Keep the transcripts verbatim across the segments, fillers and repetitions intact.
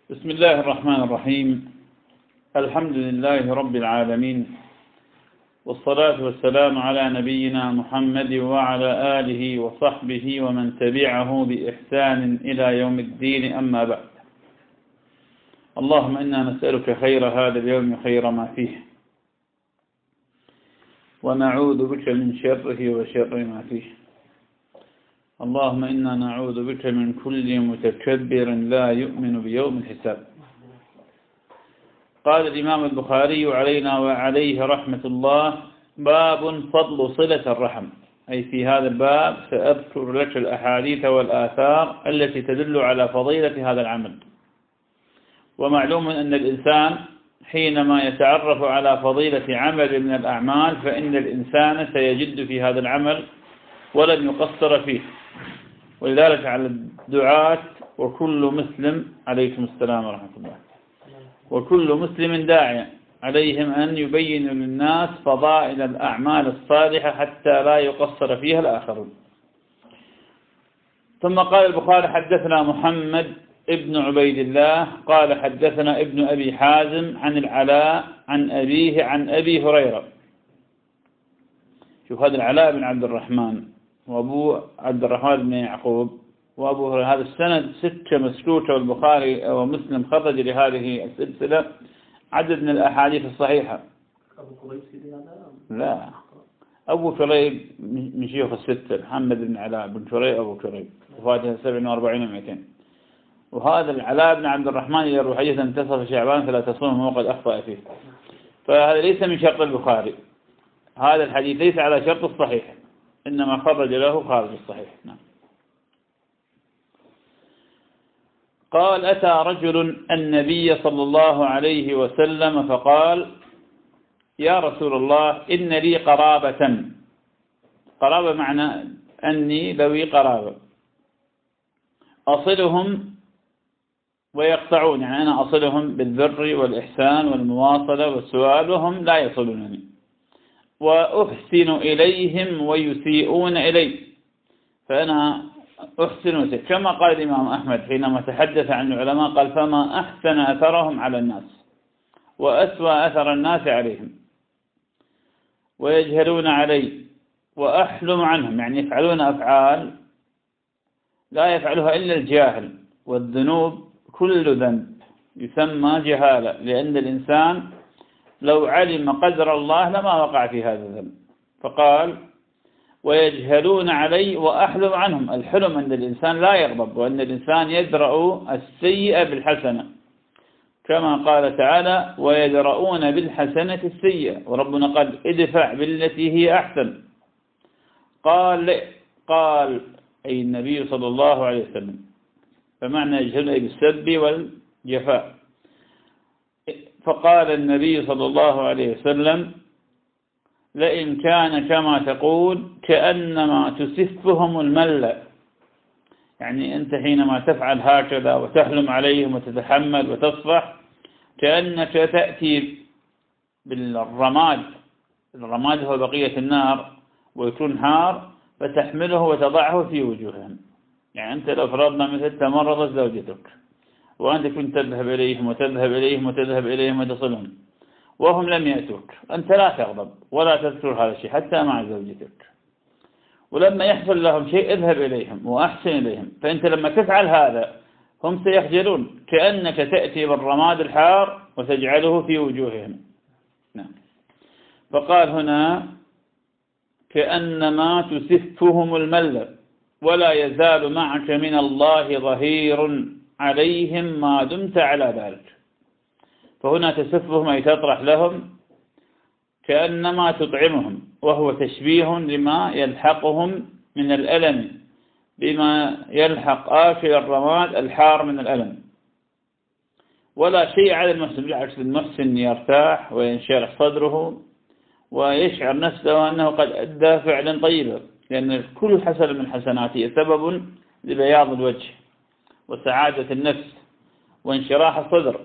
بسم الله الرحمن الرحيم. الحمد لله رب العالمين، والصلاة والسلام على نبينا محمد وعلى آله وصحبه ومن تبعه بإحسان إلى يوم الدين، أما بعد. اللهم إنا نسألك خير هذا اليوم خير ما فيه، ونعوذ بك من شره وشر ما فيه. اللهم إنا نعوذ بك من كل متكبر لا يؤمن بيوم الحساب. قال الإمام البخاري علينا وعليه رحمة الله: باب فضل صلة الرحم. أي في هذا الباب سأذكر لك الأحاديث والآثار التي تدل على فضيلة هذا العمل. ومعلوم أن الإنسان حينما يتعرف على فضيلة عمل من الأعمال فإن الإنسان سيجد في هذا العمل ولن يقصر فيه. ولذلك على الدعاة وكل مسلم عليكم السلام ورحمة الله وكل مسلم داعية عليهم أن يبينوا للناس فضائل الأعمال الصالحة حتى لا يقصر فيها الآخرون. ثم قال البخاري: حدثنا محمد ابن عبيد الله قال حدثنا ابن أبي حازم عن العلاء عن أبيه عن أبي هريرة. شوف، هذا العلاء بن عبد الرحمن وأبو عبد الرحمن بن يعقوب وأبو هريرة، هذا السند ستة مسكوتة، والبخاري ومسلم خرج لهذه السلسلة عدد من الأحاديث الصحيحة. أبو كريب سيدي هذا؟ لا، أبو كريب من شيوخ الستة، محمد بن علاء بن كريب أبو كريب، وفاته سبع وأربعين ومئتين. وهذا العلاء بن عبد الرحمن يروي حديثا: انتصف شعبان فلا تصوم وقد أخطأ فيه. فهذا ليس من شرط البخاري، هذا الحديث ليس على شرط الصحيح، إنما خرج له خارج الصحيح. نعم. قال: أتى رجل النبي صلى الله عليه وسلم فقال: يا رسول الله، إن لي قرابة. قرابة معنى أني ذوي قرابة أصلهم ويقطعون، يعني أنا أصلهم بالبر والإحسان والمواصلة والسؤال وهم لا يصلونني، وأحسن إليهم ويسيئون إلي، فأنا أحسن وسيء. كما قال الإمام أحمد حينما تحدث عن العلماء قال: فما أحسن أثرهم على الناس وأسوأ أثر الناس عليهم، ويجهلون علي وأحلم عنهم، يعني يفعلون أفعال لا يفعلها إلا الجاهل. والذنوب كل ذنب يسمى جهالة، لأن الإنسان لو علم قدر الله لما وقع في هذا الذنب. فقال: ويجهلون علي وأحلم عنهم. الحلم أن الإنسان لا يغضب، وأن الإنسان يدرأ السيئة بالحسنة، كما قال تعالى: ويدرؤون بالحسنة السيئة. وربنا قال: ادفع بالتي هي أحسن. قال قال أي النبي صلى الله عليه وسلم، فمعنى يجهلون أي بالسب والجفاء. فقال النبي صلى الله عليه وسلم: لئن كان كما تقول كأنما تسفهم الملة. يعني أنت حينما تفعل هكذا وتحلم عليهم وتتحمل وتصفح كأنك تأتي بالرماد، الرماد هو بقية النار ويكون حار، فتحمله وتضعه في وجوههم. يعني أنت لو فرضنا مثل تمرضت زوجتك وأنت كنت تذهب إليهم وتذهب إليهم وتذهب إليهم وتصلهم وهم لم يأتوك، أنت لا تغضب ولا تذكر هذا الشيء حتى مع زوجتك، ولما يحصل لهم شيء اذهب إليهم وأحسن إليهم. فأنت لما تفعل هذا هم سيخجلون، كأنك تأتي بالرماد الحار وتجعله في وجوههم. نعم. فقال هنا: كأنما تسفهم الملة ولا يزال معك من الله ظهير عليهم ما دمت على ذلك. فهنا تسفهم أي تطرح لهم كأنما تطعمهم، وهو تشبيه لما يلحقهم من الألم بما يلحق آكل الرماد الحار من الألم. ولا شيء على المحسن، بالعكس المحسن يرتاح وينشرح صدره ويشعر نفسه أنه قد أدى فعلا طيبا، لأن كل حسن من حسناته سبب لبياض الوجه وسعادة النفس وانشراح الصدر.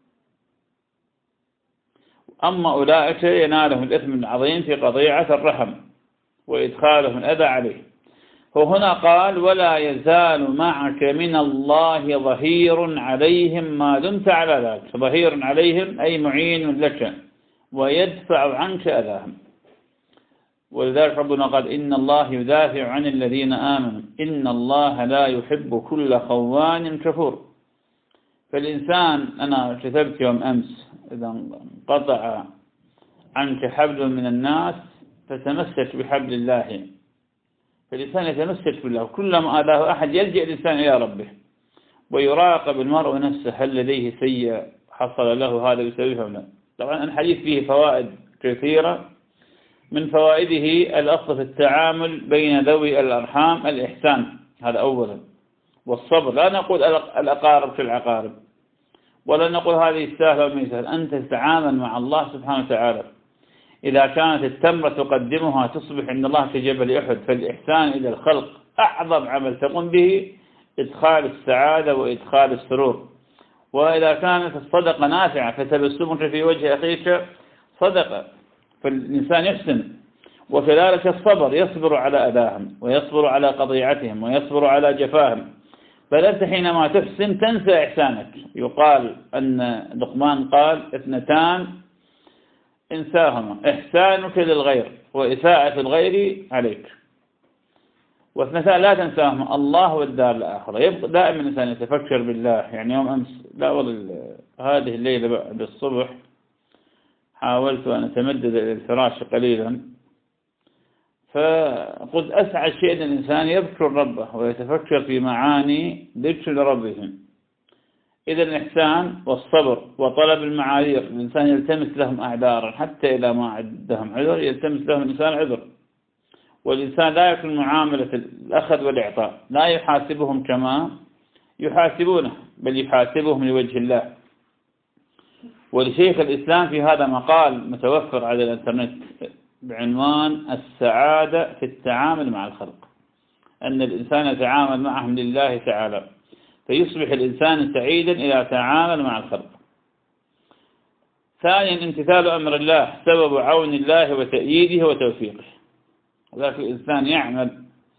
أما أولئك ينالهم الإثم العظيم في قضيعة الرحم وإدخالهم الأذى عليه. وهنا قال ولا يزال معك من الله ظهير عليهم ما دمت على ذلك. ظهير عليهم أي معين لك ويدفع عنك أذاهم. ولذلك ربنا قال إن الله يدافع عن الذين آمنوا إن الله لا يحب كل خوان كفور. فالإنسان أنا كتبت يوم أمس إذا انقطع عنك حبل من الناس فتمسك بحبل الله. فالإنسان يتمسك بالله، كلما آذاه أحد يلجأ الإنسان إلى ربه ويراقب المرء نفسه هل لديه سيء حصل له هذا بسببه أو لا. طبعا الحديث فيه فوائد كثيرة، من فوائده الأصل في التعامل بين ذوي الأرحام الإحسان، هذا أولا، والصبر. لا نقول الأقارب في العقارب، ولا نقول هذه السهلة والميسر. أنت تتعامل مع الله سبحانه وتعالى. إذا كانت التمرة تقدمها تصبح عند الله كجبل أحد. فالإحسان إلى الخلق أعظم عمل تقوم به إدخال السعادة وإدخال السرور. وإذا كانت الصدقة نافعة فتبسمك في وجه أخيك صدقة، فالإنسان يحسن. وكذلك الصبر، يصبر على أذاهم ويصبر على قضيعتهم ويصبر على جفاهم. فلست حينما تحسن تنسى إحسانك. يقال أن لقمان قال اثنتان انساهما إحسانك للغير وإساءة الغير عليك. واثنتان لا تنساهما الله والدار الآخرة. يبقى دائما الإنسان يتفكر بالله. يعني يوم أمس لا والله هذه الليلة بعد الصبح حاولت أن أتمدد إلى الفراش قليلا، فقلت أسعد شيء أن الإنسان يذكر ربه ويتفكر في معاني ذكر ربه. إذا الإحسان والصبر وطلب المعاذير، الإنسان يلتمس لهم أعذارا حتى إذا ما عندهم عذر يلتمس لهم الإنسان عذر. والإنسان لا يكون معاملة الأخذ والإعطاء، لا يحاسبهم كما يحاسبونه بل يحاسبهم لوجه الله. ولشيخ الإسلام في هذا مقال متوفر على الإنترنت بعنوان السعادة في التعامل مع الخلق، أن الإنسان يتعامل معهم لله تعالى فيصبح الإنسان سعيدا إذا تعامل مع الخلق. ثانيا امتثال أمر الله سبب عون الله وتأييده وتوفيقه. وذلك الإنسان يعمل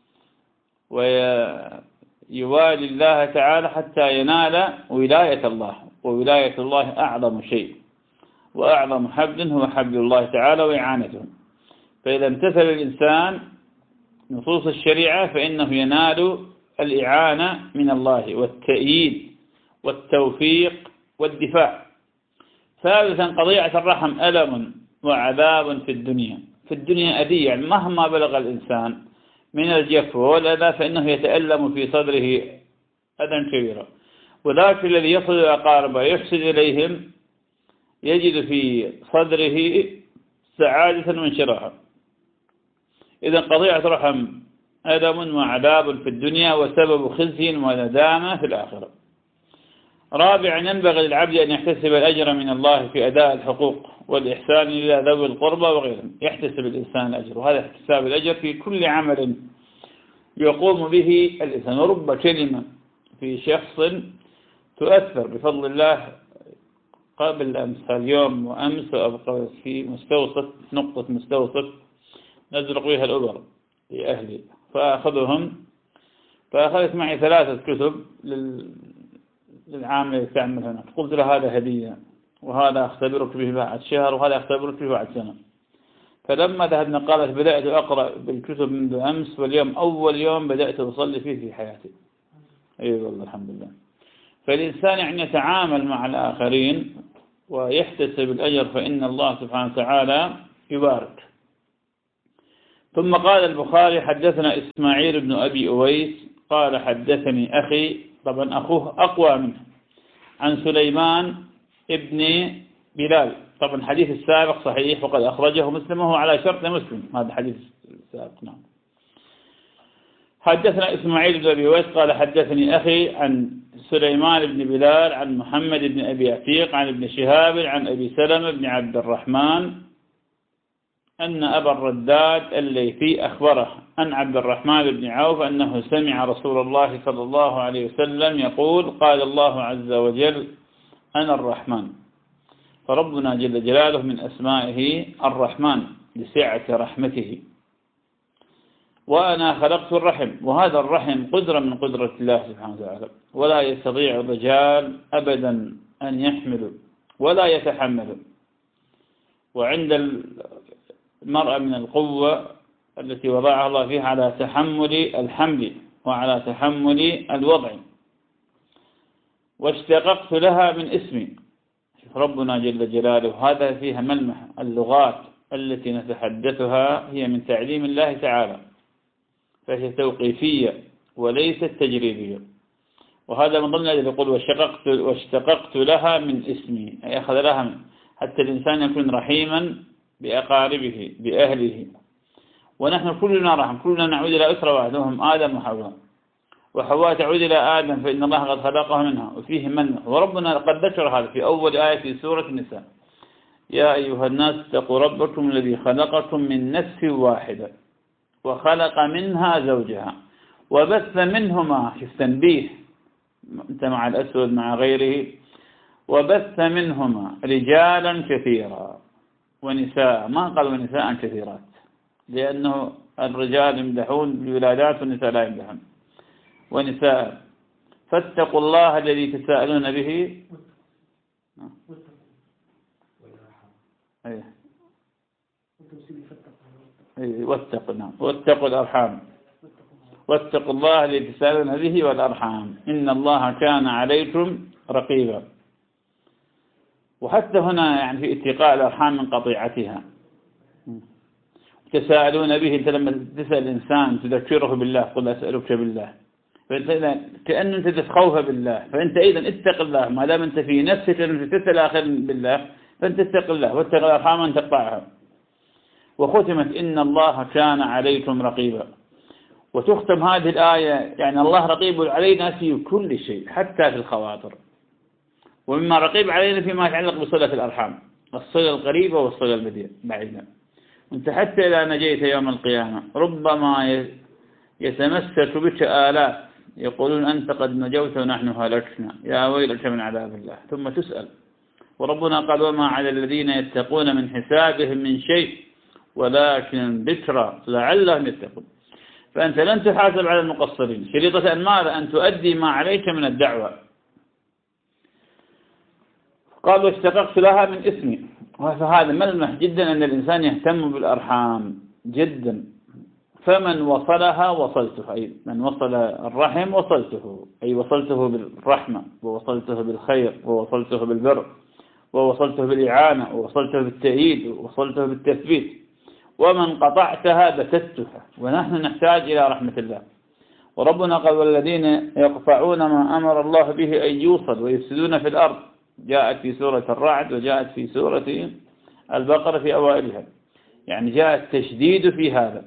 ويوالي الله تعالى حتى ينال ولاية الله، وولاية الله أعظم شيء وأعظم حبل هو حبل الله تعالى وإعانته. فإذا امتثل الإنسان نصوص الشريعة فإنه ينال الإعانة من الله والتأييد والتوفيق والدفاع. ثالثا قضية الرحم ألم وعذاب في الدنيا. في الدنيا أذية، يعني مهما بلغ الإنسان من الجفو والأذى فإنه يتألم في صدره أذى كبيرا. وذاك الذي يصل إلى أقاربه يحسن إليهم يجد في صدره سعادة وانشراحا. إذا قضية رحم ألم وعذاب في الدنيا وسبب خزي وندامة في الآخرة. رابعا ينبغي للعبد أن يحتسب الأجر من الله في أداء الحقوق والإحسان إلى ذوي القربى وغيرهم. يحتسب الإنسان الأجر، وهذا احتساب الأجر في كل عمل يقوم به الإنسان. ورب كلمة في شخص تؤثر بفضل الله قبل أمس اليوم وأمس وأبقى في مستوصف نقطة مستوصف نزرق بها الأبر لأهلي، فأخذهم فأخذت معي ثلاثة كتب للعام اللي تعمل هناك. قلت له هذا هدية، وهذا أختبرك به بعد شهر، وهذا أختبرك به بعد سنة. فلما ذهبنا قالت بدأت أقرأ بالكتب منذ أمس، واليوم أول يوم بدأت أصلي فيه في حياتي. أي أيوة والله الحمد لله. فالإنسان يعني يتعامل مع الآخرين ويحتسب الأجر فإن الله سبحانه وتعالى يبارك. ثم قال البخاري حدثنا إسماعيل بن أبي أويس قال حدثني أخي، طبعا أخوه أقوى منه، عن سليمان ابن بلال. طبعا الحديث السابق صحيح وقد أخرجه مسلم وهو على شرط مسلم، هذا الحديث السابق. نعم. حدثنا إسماعيل بن أبي أويس قال حدثني أخي عن سليمان بن بلال عن محمد بن أبي عتيق عن ابن شهاب عن أبي سلمة بن عبد الرحمن أن أبا الرداد الليثي أخبره عن عبد الرحمن بن عوف أنه سمع رسول الله صلى الله عليه وسلم يقول قال الله عز وجل أنا الرحمن. فربنا جل جلاله من أسمائه الرحمن لسعة رحمته. وأنا خلقت الرحم، وهذا الرحم قدرة من قدرة الله سبحانه وتعالى، ولا يستطيع الرجال أبدا أن يحملوا ولا يتحملوا. وعند المرأة من القوة التي وضعها الله فيها على تحمل الحمل وعلى تحمل الوضع. واشتققت لها من اسمي. ربنا جل جلاله هذا فيها ملمح. اللغات التي نتحدثها هي من تعليم الله تعالى، فهي توقيفية وليست تجريبية. وهذا من ضمن الذي يقول واشتققت, واشتققت لها من اسمي، أي أخذ لها من حتى الإنسان يكون رحيما بأقاربه بأهله. ونحن كلنا رحم، كلنا نعود إلى أسرة واحدة وهم آدم وحواء، وحواء تعود إلى آدم فإن الله قد خلقها منها، وفيه منح. وربنا قد ذكر هذا في أول آية في سورة النساء: يا أيها الناس اتقوا ربكم الذي خلقكم من نفس واحدة وخلق منها زوجها وبث منهما، في التنبيه أنت مع الأسود مع غيره، وبث منهما رجالا كثيرا ونساء، ما قال ونساء كثيرات، لأنه الرجال يمدحون بالولادات والنساء لا يمدحون. ونساء، فاتقوا الله الذي تساءلون به أيه. أيه. واتقوا نعم واتقوا الأرحام، واتقوا الله الذي تساءلون به والأرحام إن الله كان عليكم رقيبا. وحتى هنا يعني في اتقاء الأرحام من قطيعتها. تساءلون به، أنت لما تسأل الإنسان تذكره بالله، قل أسألك بالله، فأنت كأن أنت تخوف بالله، فأنت أيضا اتق الله. ما دام أنت في نفسك أنت تسأل آخر بالله فأنت اتق الله، واتق الأرحام أن تقطعها. وختمت إن الله كان عليكم رقيبا. وتختم هذه الآية يعني الله رقيب علينا في كل شيء حتى في الخواطر، ومما رقيب علينا فيما يتعلق بصلة الأرحام، الصلة القريبة والصلة البعيدة. أنت حتى إذا نجيت يوم القيامة ربما يتمسك بك آلاف يقولون أنت قد نجوت ونحن هلكنا، يا ويلك من عذاب الله، ثم تسأل. وربنا قال وما على الذين يتقون من حسابهم من شيء ولكن ذكرى لعلهم يتقون. فأنت لن تحاسب على المقصرين، شريطة أن ماذا؟ أن تؤدي ما عليك من الدعوة. قال واشتققت لها من اسمي. فهذا ملمح جدا أن الإنسان يهتم بالأرحام جدا. فمن وصلها وصلته، أي من وصل الرحم وصلته، أي وصلته بالرحمة ووصلته بالخير ووصلته بالبر ووصلته بالإعانة ووصلته بالتأييد ووصلته بالتثبيت. ومن قطعتها بتتها، ونحن نحتاج إلى رحمة الله. وربنا قال والذين يقطعون ما أمر الله به أن يوصل ويفسدون في الأرض، جاءت في سورة الرعد وجاءت في سورة البقرة في أوائلها، يعني جاء التشديد في هذا.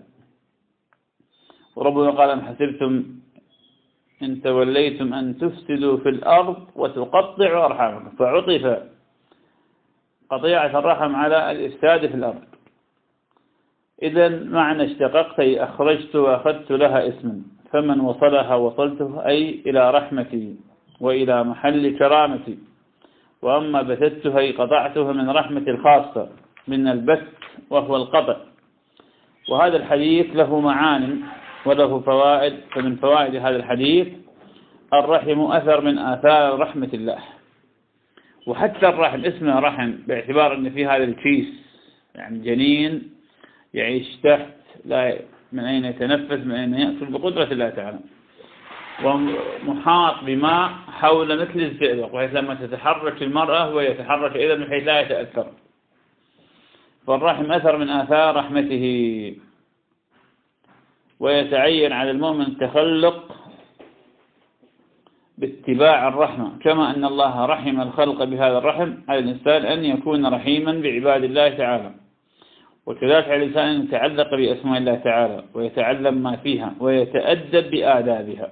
وربنا قال أم حسبتم إن توليتم أن تفسدوا في الأرض وتقطعوا أرحامكم، فعطف قطيعة الرحم على الإفساد في الأرض. إذن معنى اشتققت أي أخرجت وأخذت لها اسما، فمن وصلها وصلته أي إلى رحمتي وإلى محل كرامتي. وأما بثتها أي قطعتها من رحمتي الخاصة من البث وهو القطع. وهذا الحديث له معان وله فوائد. فمن فوائد هذا الحديث الرحم أثر من آثار رحمة الله. وحتى الرحم اسمه رحم باعتبار أن في هذا الكيس يعني جنين يعيش تحت، لا من أين يتنفس من أين يأكل بقدرة الله تعالى، ومحاط بماء حول مثل الزئبق، وحيث لما تتحرك المرأة هو يتحرك إذا من حيث لا يتأثر. فالرحم أثر من آثار رحمته. ويتعين على المؤمن التخلق باتباع الرحمة، كما أن الله رحم الخلق بهذا الرحم، على الإنسان أن يكون رحيما بعباد الله تعالى. وكذلك على الإنسان أن يتعلق بأسماء الله تعالى ويتعلم ما فيها ويتأدب بآدابها.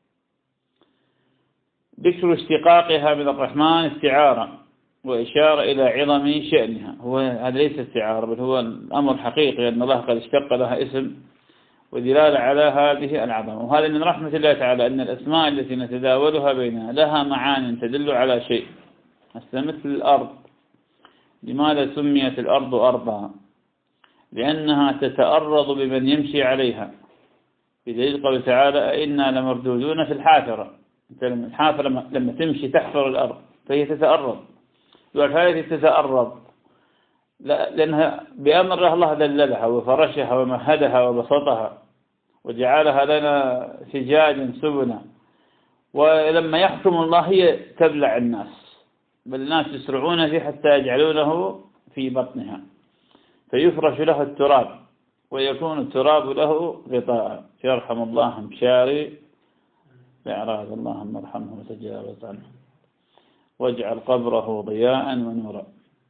ذكر اشتقاقها من الرحمن استعارة وإشارة إلى عظم شأنها. هو هذا ليس استعارة بل هو الأمر حقيقي أن الله قد اشتق لها اسم ودلالة على هذه العظمة. وهذا من رحمة الله تعالى أن الأسماء التي نتداولها بينها لها معان تدل على شيء. مثل الأرض، لماذا سميت الأرض أرضا؟ لأنها تتأرض بمن يمشي عليها، بدليل قوله تعالى إنا لمردودون في الحافرة. الحافرة لما تمشي تحفر الأرض فهي تتأرض، هذه تتأرض لأنها بأمر الله دللها وفرشها ومهدها وبسطها وجعلها لنا فجاجا سبلا، ولما يحكم الله هي تبلع الناس، بل الناس يسرعون فيه حتى يجعلونه في بطنها فيفرش له التراب ويكون التراب له غطاء. يرحم الله مشاري بإعراض، اللهم ارحمه وتجاوز عنه واجعل قبره ضياء ونورا.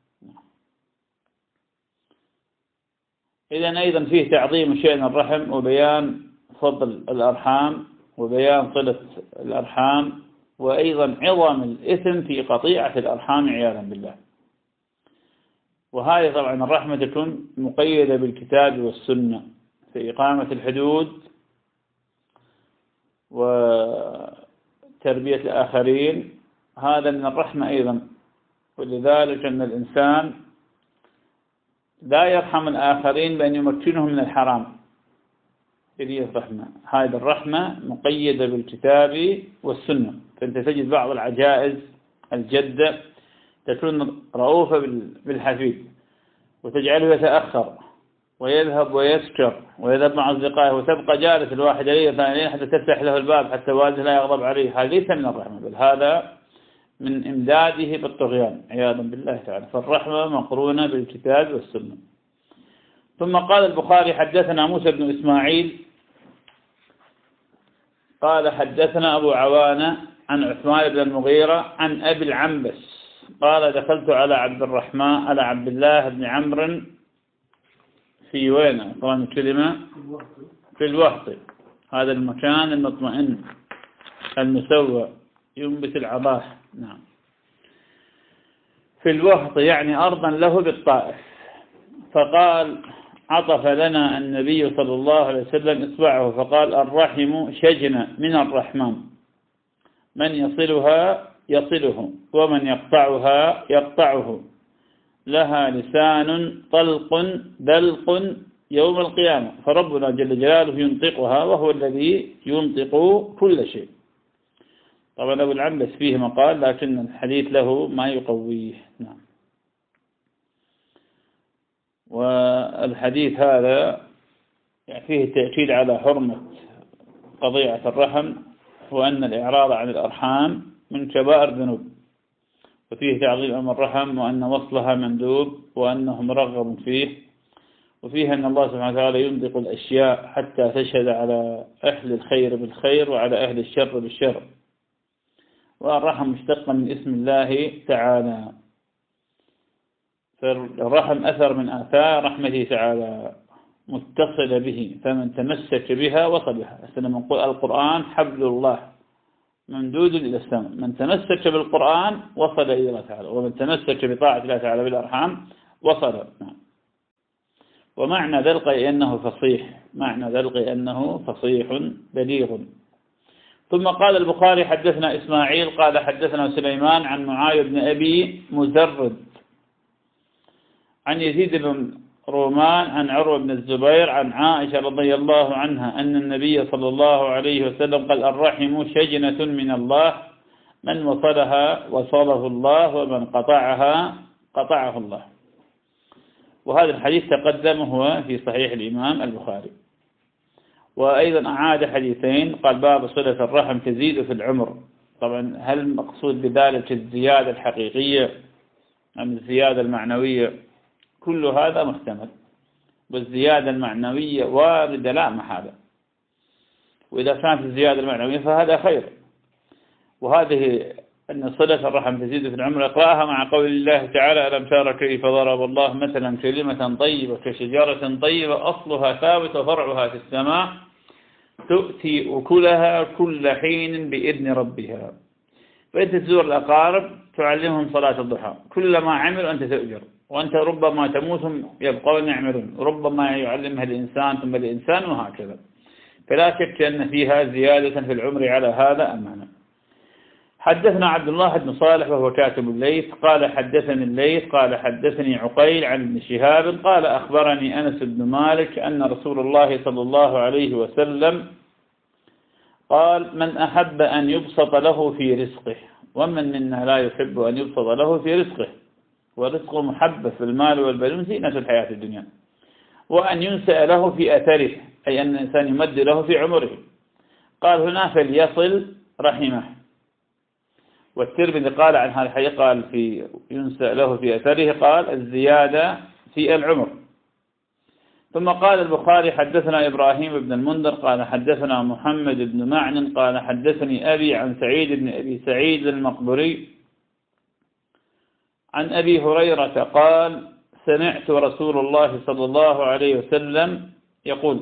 إذن أيضا فيه تعظيم شأن الرحم وبيان فضل الأرحام وبيان صلة الأرحام، وأيضا عظم الإثم في قطيعة الأرحام عياذا بالله. وهذه طبعا الرحمة تكون مقيدة بالكتاب والسنة في إقامة الحدود وتربية الآخرين، هذا من الرحمة أيضا. ولذلك أن الإنسان لا يرحم الآخرين بأن يمكنهم من الحرام، هذه الرحمة. هذه الرحمة مقيدة بالكتاب والسنة. فأنت تجد بعض العجائز الجدة تكون رؤوفة بالحفيد وتجعله يتأخر ويذهب ويسكر ويذهب مع أصدقائه وتبقى جالس الواحد عليه ثانيين حتى تفتح له الباب حتى والده لا يغضب عليه. هذا ليس من الرحمة، بل هذا من إمداده بالطغيان عياذا بالله تعالى. فالرحمة مقرونة بالكتاب والسنة. ثم قال البخاري حدثنا موسى بن إسماعيل قال حدثنا أبو عوانة عن عثمان بن المغيرة عن أبي العنبس قال دخلت على عبد الرحمن على عبد الله بن عمرو في وين طبعا الكلمة في الوهط، هذا المكان المطمئن المسوى ينبت العباح. نعم، في الوهط يعني أرضا له بالطائف. فقال عطف لنا النبي صلى الله عليه وسلم إصبعه فقال الرحم شجنة من الرحمن، من يصلها يصله ومن يقطعها يقطعه، لها لسان طلق دلق يوم القيامة، فربنا جل جلاله ينطقها وهو الذي ينطق كل شيء. طبعا أبو العنبس فيه مقال لكن الحديث له ما يقويه. نعم. والحديث هذا فيه تأكيد على حرمة قضية الرحم وأن الإعراض عن الأرحام من كبائر الذنوب، وفيه تعظيم أمر الرحم وأن وصلها مندوب وأنه مرغب فيه، وفيه أن الله سبحانه وتعالى ينطق الأشياء حتى تشهد على أهل الخير بالخير وعلى أهل الشر بالشر. والرحم مشتق من اسم الله تعالى، فالرحم أثر من آثار رحمته تعالى متصل به، فمن تمسك بها وصل بها. من قل القرآن حبل الله ممدود إلى السماء، من تمسك بالقرآن وصل إلى الله تعالى، ومن تمسك بطاعة الله تعالى بالأرحام وصل. نعم. ومعنى ذلك أنه فصيح، معنى ذلك أنه فصيح بليغ. ثم قال البخاري حدثنا إسماعيل قال حدثنا سليمان عن معاوية بن أبي مزرد عن يزيد بن رومان عن عروة بن الزبير عن عائشة رضي الله عنها أن النبي صلى الله عليه وسلم قال الرحم شجنة من الله، من وصلها وصله الله ومن قطعها قطعه الله. وهذا الحديث تقدم هو في صحيح الإمام البخاري. وأيضا أعاد حديثين، قال باب صلة الرحم تزيد في العمر. طبعا هل المقصود بذلك الزيادة الحقيقية أم الزيادة المعنوية؟ كل هذا محتمل، والزيادة المعنوية واردة لا محالة، وإذا كانت الزيادة المعنوية فهذا خير. وهذه أن صلة الرحم تزيد في العمر اقرأها مع قول الله تعالى ألم تر كيف ضرب الله مثلا كلمة طيبة كشجرة طيبة أصلها ثابت وفرعها في السماء تؤتي أكلها كل حين بإذن ربها. فأنت تزور الأقارب تعلمهم صلاة الضحى، كلما عملوا أنت تؤجر، وأنت ربما تموتهم يبقون يعملون، ربما يعلمها الإنسان ثم الإنسان وهكذا. فلا شك أن فيها زيادة في العمر على هذا المعنى. حدثنا عبد الله بن صالح وهو كاتب الليث قال حدثني الليث قال حدثني عقيل عن ابن شهاب قال أخبرني أنس بن مالك أن رسول الله صلى الله عليه وسلم قال من أحب أن يبسط له في رزقه، ومن منا لا يحب أن يبسط له في رزقه، ورزقه محبة في المال والبنون زينة الحياة الدنيا، وأن ينسأ له في أثره، أي أن الإنسان يمد له في عمره. قال هنا فليصل رحمه. والترمذي قال عن هذا الحديث قال في ينسأ له في أثره قال الزيادة في العمر. ثم قال البخاري حدثنا إبراهيم بن المنذر قال حدثنا محمد بن معن قال حدثني أبي عن سعيد بن أبي سعيد المقبري عن أبي هريرة قال سمعت رسول الله صلى الله عليه وسلم يقول،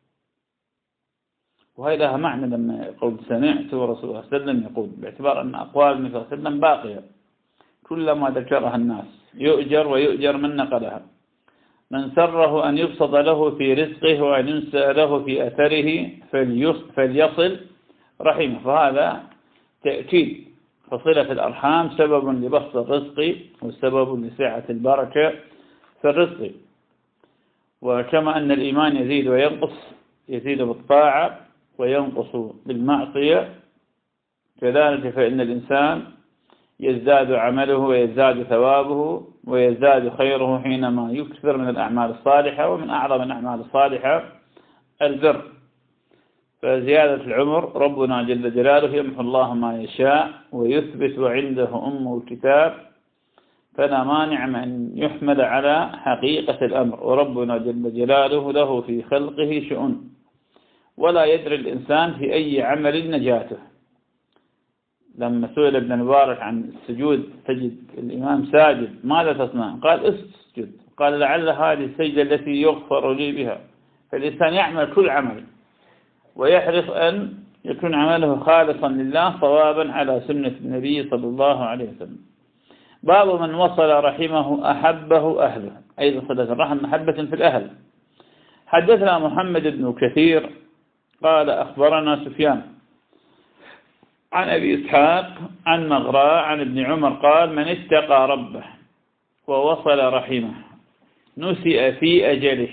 وهي لها معنى لما يقول سمعت ورسول الله صلى الله عليه وسلم يقول، باعتبار أن أقوال النبي صلى الله عليه وسلم باقية كلما ذكرها الناس يؤجر ويؤجر من نقلها. من سره أن يبسط له في رزقه وأن ينسأ له في أثره فليصل رحمه. فهذا تأكيد، فصلة الأرحام سبب لبسط الرزق وسبب لسعة البركة في الرزق. وكما أن الإيمان يزيد وينقص، يزيد بالطاعة وينقص بالمعصية، كذلك فإن الإنسان يزداد عمله ويزداد ثوابه ويزداد خيره حينما يكثر من الأعمال الصالحة. ومن أعظم الأعمال الصالحة البر. فزيادة العمر ربنا جل جلاله يمحو الله ما يشاء ويثبت وعنده أم الكتاب، فلا مانع من أن يحمل على حقيقة الأمر. وربنا جل جلاله له في خلقه شؤون، ولا يدري الإنسان في أي عمل نجاته. لما سئل ابن المبارك عن السجود تجد الإمام ساجد ماذا تصنع؟ قال اسجد. قال لعل هذه السجدة التي يغفر لي بها. فالإنسان يعمل كل عمل ويحرص أن يكون عمله خالصا لله صوابا على سنة النبي صلى الله عليه وسلم. باب من وصل رحمه أحبه أهله، أيضا صلة الرحم محبة في الأهل. حدثنا محمد بن كثير قال أخبرنا سفيان عن أبي إسحاق عن مغراء عن ابن عمر قال من اتقى ربه ووصل رحمه نسئ في أجله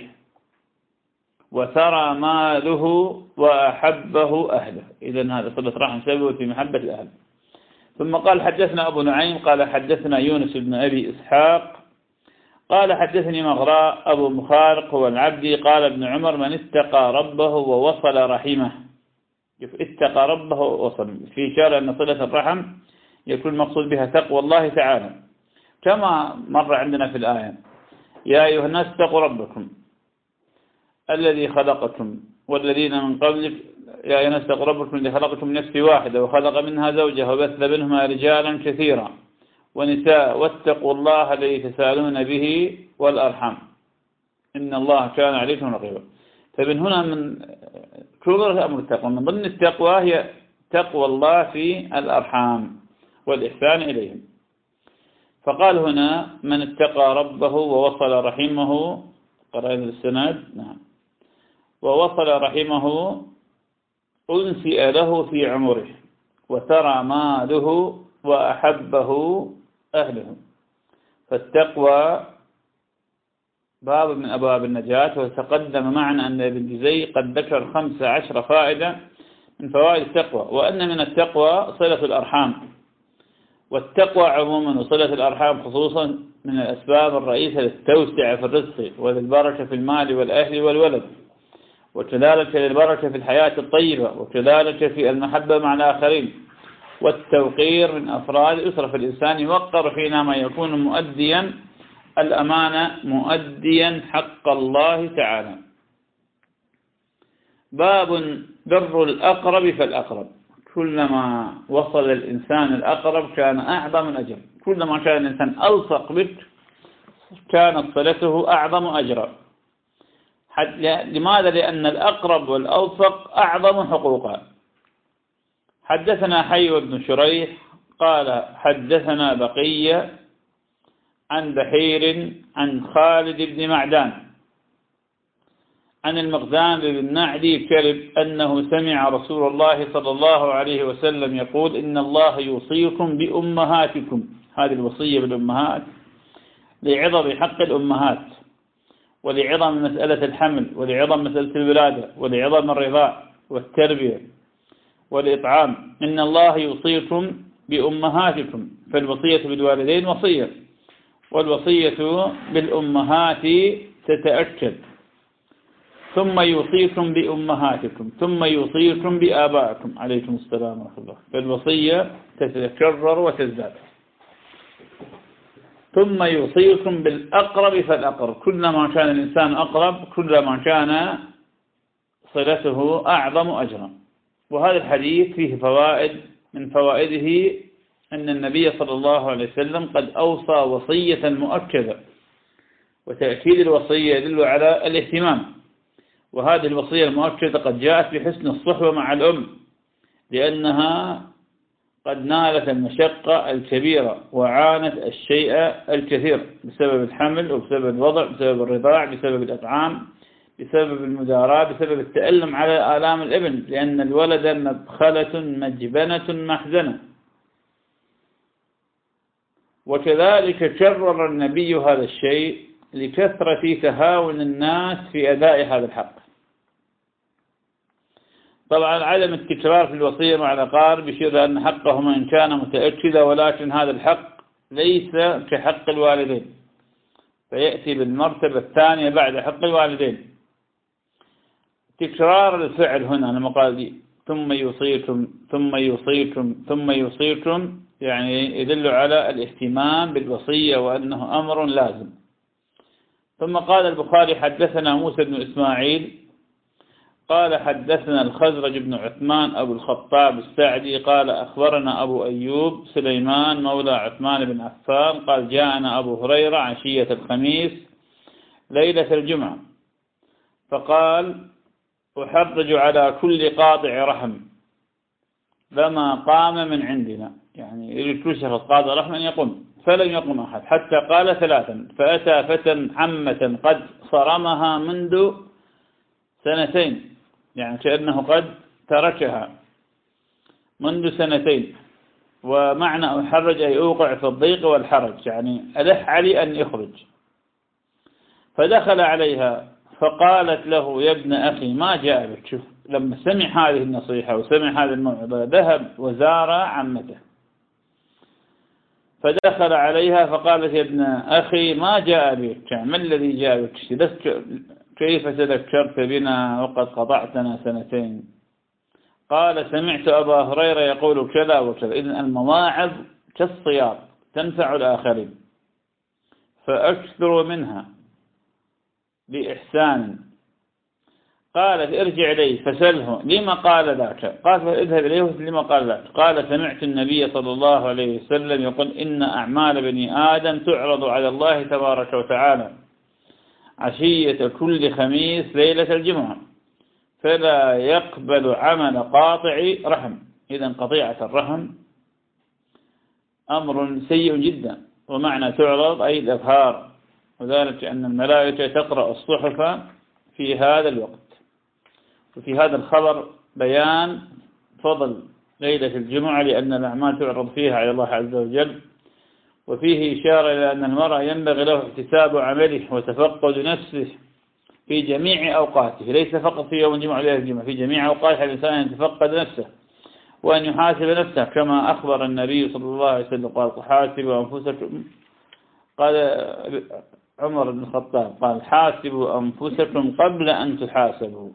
وثرى ماله وأحبه أهله. إذن هذا صلة رحم سبب في محبة الأهل. ثم قال حدثنا أبو نعيم قال حدثنا يونس بن أبي إسحاق قال حدثني مغراء أبو مخارق هو العبدي قال ابن عمر من اتقى ربه ووصل رحمه. اتقى ربه ووصل، في إشارة أن صلة الرحم يكون مقصود بها تقوى الله تعالى، كما مر عندنا في الآية يا أيها الناس اتقوا ربكم الذي خلقكم والذين من قبلك يا أيها الناس اتقوا ربكم الذي خلقكم من نفس واحدة وخلق منها زوجها وبث منهما رجالا كثيرا ونساء واتقوا الله الذي تسالون به والأرحام إن الله كان عليكم رقيبا. فمن هنا من كبر أمر التقوى، من ضمن التقوى هي تقوى الله في الأرحام والإحسان إليهم. فقال هنا من اتقى ربه ووصل رحمه، قرأنا السند نعم، ووصل رحمه أنسئ له في عمره وترى ماله وأحبه أهله. فالتقوى باب من أبواب النجاة. وتقدم معنا أن ابن جزي قد ذكر خمس عشر فائدة من فوائد التقوى، وأن من التقوى صلة الأرحام. والتقوى عموما وصلة الأرحام خصوصا من الأسباب الرئيسة للتوسع في الرزق وللبركة في المال والأهل والولد، وكذلك للبركة في الحياة الطيبة، وكذلك في المحبة مع الآخرين والتوقير من أفراد الأسرة. فالإنسان يوقر حينما يكون مؤديا الأمانة مؤديا حق الله تعالى. باب بر الأقرب فالأقرب. كلما وصل الإنسان الأقرب كان أعظم الأجر، كلما كان الإنسان ألصق بك كانت صلته أعظم أجرا. لماذا؟ لأن الأقرب والألصق أعظم حقوقا. حدثنا حيوى بن شريح قال حدثنا بقية عن بحير عن خالد بن معدان عن المقدام بن نعدي كلب أنه سمع رسول الله صلى الله عليه وسلم يقول إن الله يوصيكم بأمهاتكم. هذه الوصية بالأمهات لعظم حق الأمهات ولعظم مسألة الحمل ولعظم مسألة الولادة ولعظم الرضاع والتربية والإطعام. إن الله يوصيكم بأمهاتكم، فالوصية بالوالدين وصية، والوصية بالأمهات تتأكد، ثم يوصيكم بأمهاتكم، ثم يوصيكم بآبائكم عليكم السلام ورحمة الله، فالوصية تتكرر وتزداد. ثم يوصيكم بالأقرب فالأقرب، كلما كان الإنسان أقرب كلما كان صلته أعظم أجرا. وهذا الحديث فيه فوائد، من فوائده أن النبي صلى الله عليه وسلم قد أوصى وصية مؤكدة، وتأكيد الوصية يدل على الاهتمام. وهذه الوصية المؤكدة قد جاءت بحسن الصحبة مع الأم، لأنها قد نالت المشقة الكبيرة وعانت الشيء الكثير بسبب الحمل وبسبب الوضع، بسبب الرضاع، بسبب الأطعام، بسبب المداراة، بسبب التألم على آلام الابن، لأن الولد مبخلة مجبنة محزنة. وكذلك كرر النبي هذا الشيء لكثرة تهاون الناس في أداء هذا الحق. طبعا عدم التكرار في الوصية مع الأقارب يشير أن حقهم إن كان متأكدا، ولكن هذا الحق ليس كحق الوالدين، فيأتي بالمرتبة الثانية بعد حق الوالدين. تكرار الفعل هنا لما قال لي ثم يوصيكم ثم يوصيكم ثم يوصيكم، يعني يدل على الاهتمام بالوصية وأنه أمر لازم. ثم قال البخاري حدثنا موسى بن إسماعيل قال حدثنا الخزرج بن عثمان أبو الخطاب السعدي قال أخبرنا أبو أيوب سليمان مولى عثمان بن عفان قال جاءنا أبو هريرة عشية الخميس ليلة الجمعة، فقال أحرج على كل قاطع رحم لما قام من عندنا، يعني يريد كل شخص قاطع رحم أن يقوم، فلم يقم أحد حتى قال ثلاثا، فأتى فتى عمة قد صرمها منذ سنتين، يعني كأنه قد تركها منذ سنتين. ومعنى أحرج أي أوقع في الضيق والحرج، يعني ألح علي أن يخرج. فدخل عليها فقالت له يا ابن أخي ما جاء بك. شوف لما سمع هذه النصيحة وسمع هذه الموعظة ذهب وزار عمته، فدخل عليها فقالت يا ابن أخي ما جاء بك، ما الذي جاء بك، كيف تذكرت بنا وقد قطعتنا سنتين؟ قال سمعت أبا هريرة يقول كذا وكذا. إذن المواعظ كالصياط تنفع الآخرين، فأكثروا منها بإحسان. قالت ارجع إليه فسله لما قال ذاك، قال اذهب إليه لما قال ذاك. قال سمعت النبي صلى الله عليه وسلم يقول إن أعمال بني آدم تعرض على الله تبارك وتعالى عشية كل خميس ليلة الجمعة، فلا يقبل عمل قاطع رحم. إذا قطيعة الرحم أمر سيء جدا، ومعنى تعرض أي الأبهار، وذلك أن الملائكة تقرأ الصحف في هذا الوقت. وفي هذا الخبر بيان فضل ليلة الجمعة، لأن الأعمال تعرض فيها على الله عز وجل، وفيه إشارة إلى أن المرء ينبغي له احتساب عمله وتفقد نفسه في جميع أوقاته، ليس فقط في يوم الجمعة وليلة الجمعة، في جميع أوقاته الإنسان أن يتفقد نفسه وأن يحاسب نفسه، كما أخبر النبي صلى الله عليه وسلم قال حاسبوا أنفسكم، قال عمر بن الخطاب قال حاسبوا أنفسكم قبل أن تحاسبوا،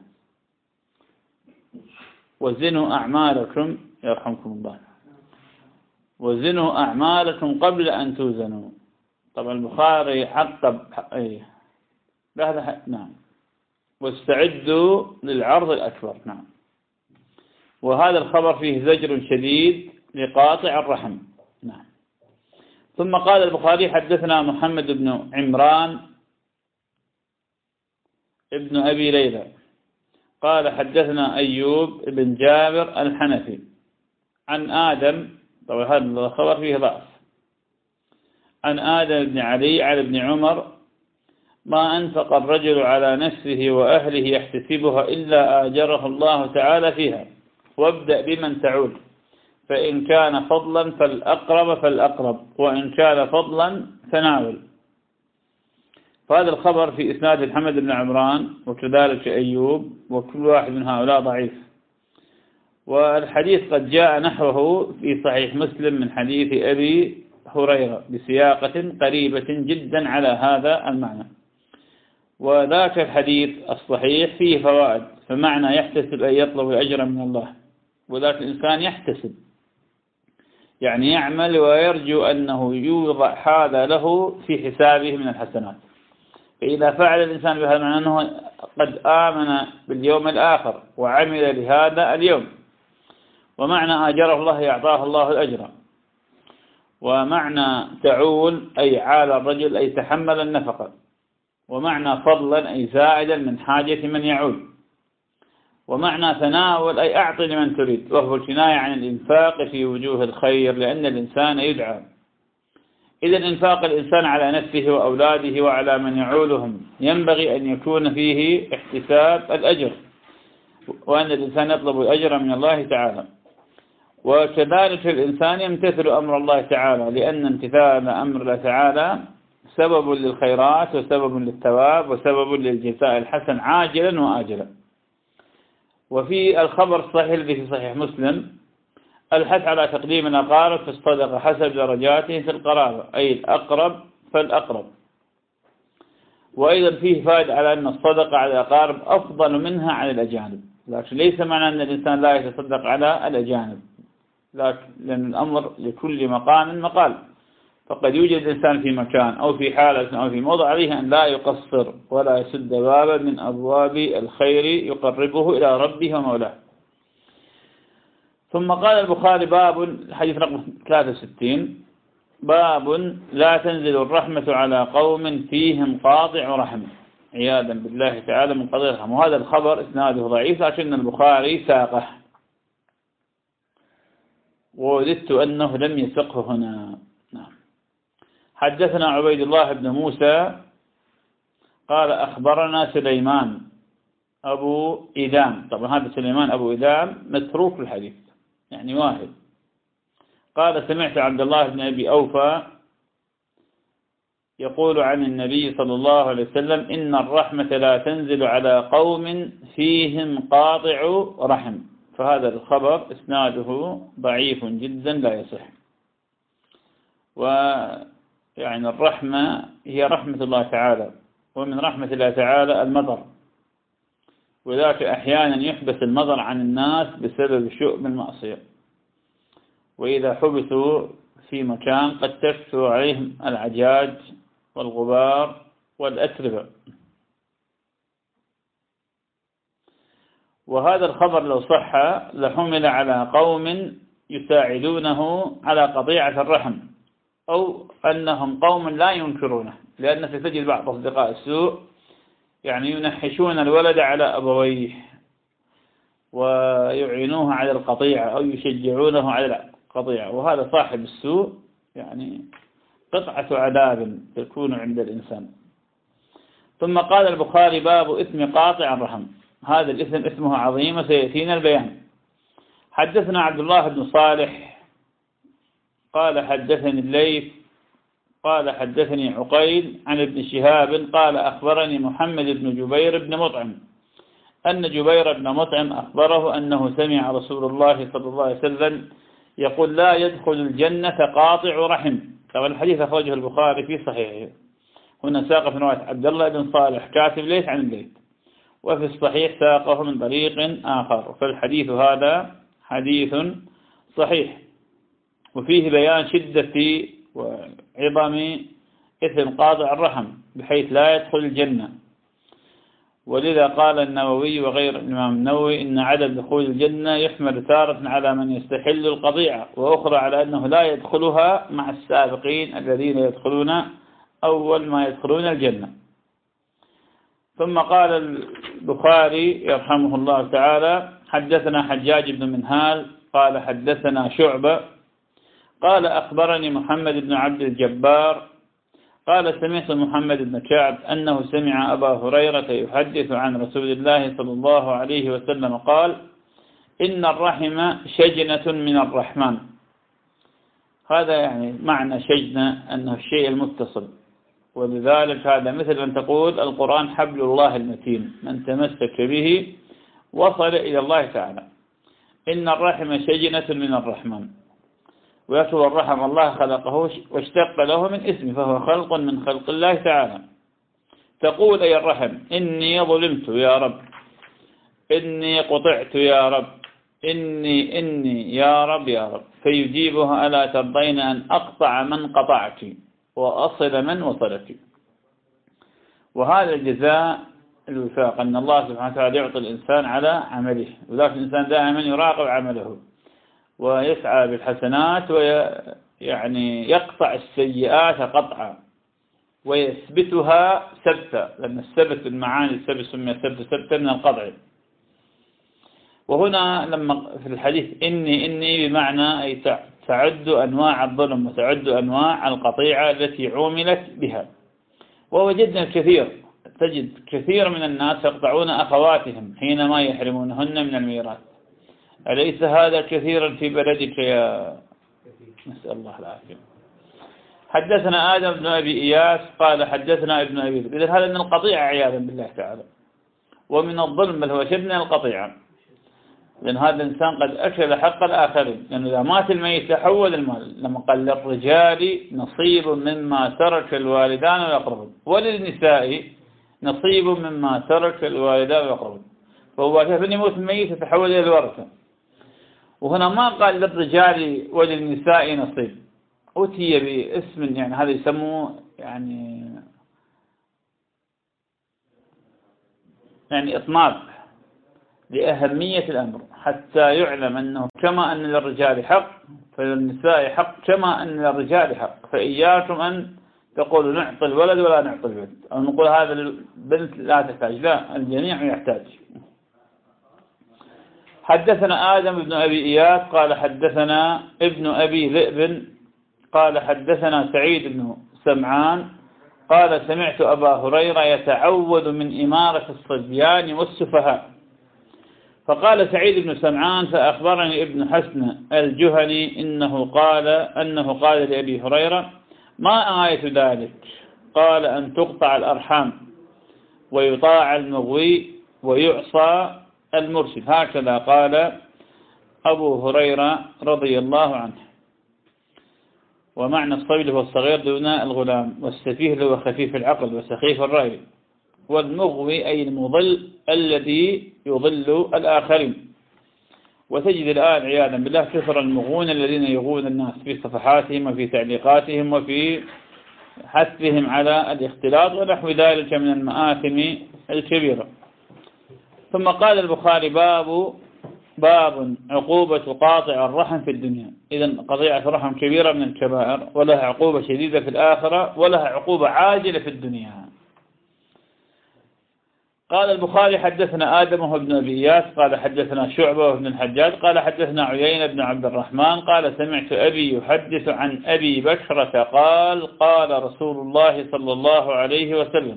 وزنوا أعمالكم يرحمكم الله، وزنوا أعمالكم قبل أن توزنوا. طبعا البخاري حقب أي هذا نعم، واستعدوا للعرض الأكبر. نعم. وهذا الخبر فيه زجر شديد لقاطع الرحم. نعم. ثم قال البخاري حدثنا محمد بن عمران ابن أبي ليلى قال حدثنا أيوب بن جابر الحنفي عن آدم، طبعا هذا الخبر فيه ضعف، عن آدم بن علي عن ابن عمر ما أنفق الرجل على نفسه وأهله يحتسبها إلا آجره الله تعالى فيها، وابدأ بمن تعود، فإن كان فضلا فالأقرب فالأقرب، وإن كان فضلا فناول. فهذا الخبر في إسناد محمد بن عمران وكذلك أيوب، وكل واحد من هؤلاء ضعيف. والحديث قد جاء نحوه في صحيح مسلم من حديث أبي هريرة بسياقة قريبة جدا على هذا المعنى. وذاك الحديث الصحيح فيه فوائد، فمعنى يحتسب أن يطلب الأجر من الله، وذاك الإنسان يحتسب يعني يعمل ويرجو أنه يوضع هذا له في حسابه من الحسنات. فإذا فعل الإنسان بهذا المعنى أنه قد آمن باليوم الآخر وعمل لهذا اليوم. ومعنى آجره الله يعطاه الله الأجر. ومعنى تعول أي عال الرجل أي تحمل النفقة. ومعنى فضلا أي زائدا من حاجة من يعول. ومعنى تناول أي أعطي لمن تريد، وهو الكناية عن الإنفاق في وجوه الخير، لأن الإنسان يدعى. إذا إنفاق الإنسان على نفسه وأولاده وعلى من يعولهم ينبغي أن يكون فيه احتساب الأجر، وأن الإنسان يطلب الأجر من الله تعالى. وكذلك الإنسان يمتثل أمر الله تعالى، لأن امتثال أمر الله تعالى سبب للخيرات وسبب للثواب وسبب للجزاء الحسن عاجلا وآجلا. وفي الخبر الصحيح الذي في صحيح مسلم الحث على تقديم الأقارب في الصدقة حسب درجاتهم في القرابة، أي الأقرب فالأقرب. وأيضا فيه فائدة على أن الصدقة على الأقارب أفضل منها على الأجانب، لكن ليس معنى أن الإنسان لا يتصدق على الأجانب، لكن لأن الأمر لكل مقام مقال. فقد يوجد إنسان في مكان أو في حالة أو في موضع، عليه أن لا يقصر ولا يسد بابا من أبواب الخير يقربه إلى ربه ومولاه. ثم قال البخاري باب، حديث رقم ثلاثة وستين، باب لا تنزل الرحمة على قوم فيهم قاطع رحم، عياذا بالله تعالى من قضاء الرحم. وهذا الخبر إسناده ضعيف، لكن البخاري ساقه، ووددت أنه لم يسقه هنا. نعم. حدثنا عبيد الله بن موسى قال أخبرنا سليمان أبو إدام، طبعا هذا سليمان أبو إدام متروك الحديث يعني واحد. قال سمعت عبد الله بن أبي أوفى يقول عن النبي صلى الله عليه وسلم إن الرحمة لا تنزل على قوم فيهم قاطع رحم. فهذا الخبر إسناده ضعيف جدا لا يصح. ويعني الرحمة هي رحمة الله تعالى، ومن رحمة الله تعالى المطر، وذاك أحيانا يحبس المطر عن الناس بسبب شؤم المعصية، وإذا حبسوا في مكان قد تكثر عليهم العجاج والغبار والأتربة. وهذا الخبر لو صح لحمل على قوم يساعدونه على قطيعة الرحم، أو أنهم قوم لا ينكرونه، لأن ستجد بعض أصدقاء السوء يعني ينحشون الولد على أبويه ويعينوه على القطيعة أو يشجعونه على القطيعة، وهذا صاحب السوء يعني قطعة عذاب تكون عند الإنسان. ثم قال البخاري باب إثم قاطع الرحم، هذا الإثم اسمه عظيم سيأتينا البيان. حدثنا عبد الله بن صالح قال حدثني الليث قال حدثني عقيل عن ابن شهاب قال أخبرني محمد بن جبير بن مطعم أن جبير بن مطعم أخبره أنه سمع رسول الله صلى الله عليه وسلم يقول لا يدخل الجنة قاطع رحم. طبعا الحديث أخرجه البخاري في صحيحه، هنا ساق في رواية عبد الله بن صالح كاتب ليث عن الليث، وفي الصحيح ساقه من طريق آخر. فالحديث هذا حديث صحيح، وفيه بيان شدة وعظم إثم قاطع الرحم بحيث لا يدخل الجنة. ولذا قال النووي وغير الإمام النووي إن عدم دخول الجنة يحمل تارة على من يستحل القطيعة، وأخرى على أنه لا يدخلها مع السابقين الذين يدخلون أول ما يدخلون الجنة. ثم قال البخاري يرحمه الله تعالى حدثنا حجاج بن منهال قال حدثنا شعبة قال أخبرني محمد بن عبد الجبار قال سمعت محمد بن كعب أنه سمع أبا هريرة يحدث عن رسول الله صلى الله عليه وسلم قال إن الرحم شجنة من الرحمن. هذا يعني معنى شجنة أنه الشيء المتصل، ولذلك هذا مثل أن تقول القرآن حبل الله المتين، من تمسك به وصل إلى الله تعالى. إن الرحم شجنة من الرحمن، ويكتب الرحم الله خلقه واشتق له من اسمه، فهو خلق من خلق الله تعالى. تقول أي الرحم: إني ظلمت يا رب، إني قطعت يا رب، إني إني يا رب يا رب، فيجيبها: ألا ترضين أن أقطع من قطعت وأصل من وصلت. وهذا الجزاء الوفاق، أن الله سبحانه وتعالى يعطي الإنسان على عمله، ولكن الإنسان دائما يراقب عمله ويسعى بالحسنات ويعني يقطع السيئات قطعا ويثبتها ثبتا، لأن الثبت المعاني الثبت سمي ثبت ثبتا من القطع. وهنا لما في الحديث إني إني بمعنى أي تعد أنواع الظلم وتعد أنواع القطيعة التي عوملت بها. ووجدنا الكثير، تجد كثير من الناس يقطعون أخواتهم حينما يحرمونهن من الميراث. أليس هذا كثيرا في بلدك يا نسأل الله العافية؟ حدثنا آدم بن أبي إياس قال حدثنا ابن أبي ذئب. إذن هذا من القطيعة عياذا بالله تعالى، ومن الظلم بل هو شبه من القطيعة، لأن هذا الإنسان قد أكل حق الآخرين، لأنه إذا مات الميت تحول المال. لما قال للرجال نصيب مما ترك الوالدان والأقربون، وللنساء نصيب مما ترك الوالدان والأقربون، فهو كيف يموت الميت يتحول إلى الورثة. وهنا ما قال للرجال وللنساء نصيب، أتي باسم يعني هذا يسموه يعني يعني إطناب لأهمية الأمر، حتى يعلم أنه كما أن للرجال حق فللنساء حق كما أن للرجال حق. فإياكم أن تقولوا نعطي الولد ولا نعطي البنت، أو نقول هذا البنت لا تحتاج، لا، الجميع يحتاج. حدثنا آدم بن أبي إياس قال حدثنا ابن أبي ذئب قال حدثنا سعيد بن سمعان قال سمعت أبا هريرة يتعوذ من إمارة الصبيان والسفهاء. فقال سعيد بن سمعان فأخبرني ابن حسن الجهني إنه قال أنه قال لأبي هريرة: ما آية ذلك؟ قال: أن تقطع الأرحام ويطاع المغوي ويعصى المرشد. هكذا قال أبو هريرة رضي الله عنه. ومعنى الصبي هو الصغير دون الغلام، والسفيه هو خفيف العقل وسخيف الرأي، والمغوي أي المضل الذي يضل الآخرين. وتجد الآن عياذا بالله كثر المغون الذين يغون الناس في صفحاتهم وفي تعليقاتهم وفي حثهم على الاختلاط ونحو ذلك من المآثم الكبيرة. ثم قال البخاري: باب باب عقوبة قاطع الرحم في الدنيا. إذن قطيعة الرحم كبيرة من الكبائر، ولها عقوبة شديدة في الآخرة، ولها عقوبة عاجلة في الدنيا. قال البخاري: حدثنا آدم وهو ابن أبي إياس قال حدثنا شعبة وابن الحجاج قال حدثنا عيينة بن عبد الرحمن قال سمعت أبي يحدث عن أبي بكرة قال: قال رسول الله صلى الله عليه وسلم: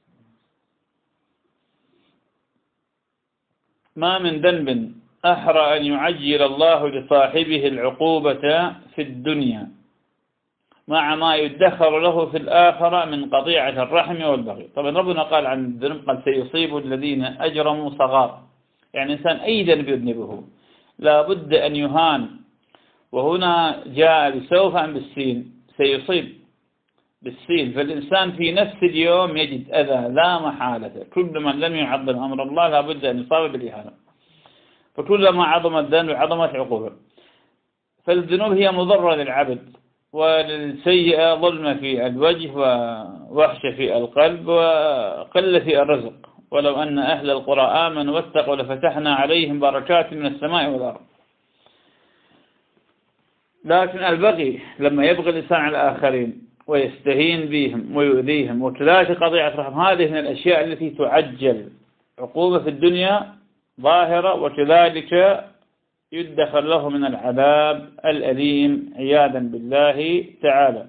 ما من ذنب أحرى أن يعجل الله لصاحبه العقوبة في الدنيا مع ما يدخر له في الآخرة من قطيعة الرحم والبغي. طبعا ربنا قال عن الذنب قد سيصيب الذين أجرموا صغار، يعني إنسان أي ذنب يذنبه لا بد أن يهان. وهنا جاء بسوف عن بالسين، سيصيب بالسين. فالإنسان في نفس اليوم يجد أذى لا محالة. كل من لم يعظم أمر الله لا بد أن يصاب بالإهانة، فكلما عظم الذنب عظمت عقوبة. فالذنوب هي مضرة للعبد، والسيئة ظلمة في الوجه ووحشة في القلب وقلة في الرزق. ولو أن أهل القرى آمنوا واتقوا لفتحنا عليهم بركات من السماء والأرض. لكن البغي لما يبغي الإنسان على الآخرين ويستهين بهم ويؤذيهم وكذلك قطيعة الرحم، هذه من الأشياء التي تعجل عقوبة في الدنيا ظاهرة، وكذلك يدخر له من العذاب الأليم عياذا بالله تعالى.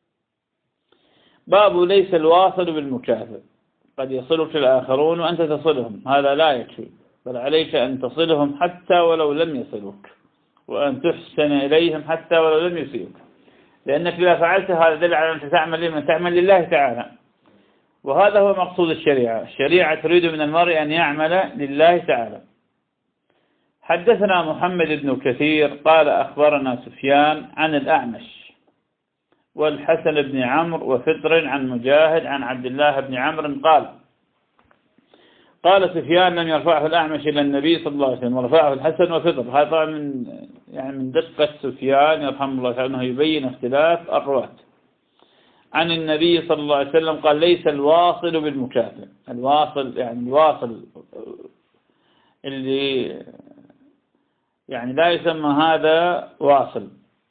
باب ليس الواصل بالمكافئ. قد يصلك الآخرون وأنت تصلهم، هذا لا يكفي، بل عليك أن تصلهم حتى ولو لم يصلوك، وأن تحسن إليهم حتى ولو لم يسيئوك، لأنك إذا فعلت هذا دل على أنك تعمل لمن تعمل لله تعالى. وهذا هو مقصود الشريعة. الشريعة تريد من المرء أن يعمل لله تعالى. حدثنا محمد بن كثير قال أخبرنا سفيان عن الأعمش والحسن بن عمرو وفطر عن مجاهد عن عبد الله بن عمرو قال قال سفيان لم يرفعه الأعمش إلى النبي صلى الله عليه وسلم ورفعه الحسن وفطر. هذا طبعا من يعني من دقة سفيان يرحمه الله تعالى أنه يبين اختلاف الرواة. عن النبي صلى الله عليه وسلم قال ليس الواصل بالمكافئ. الواصل يعني الواصل اللي يعني لا يسمى هذا واصل،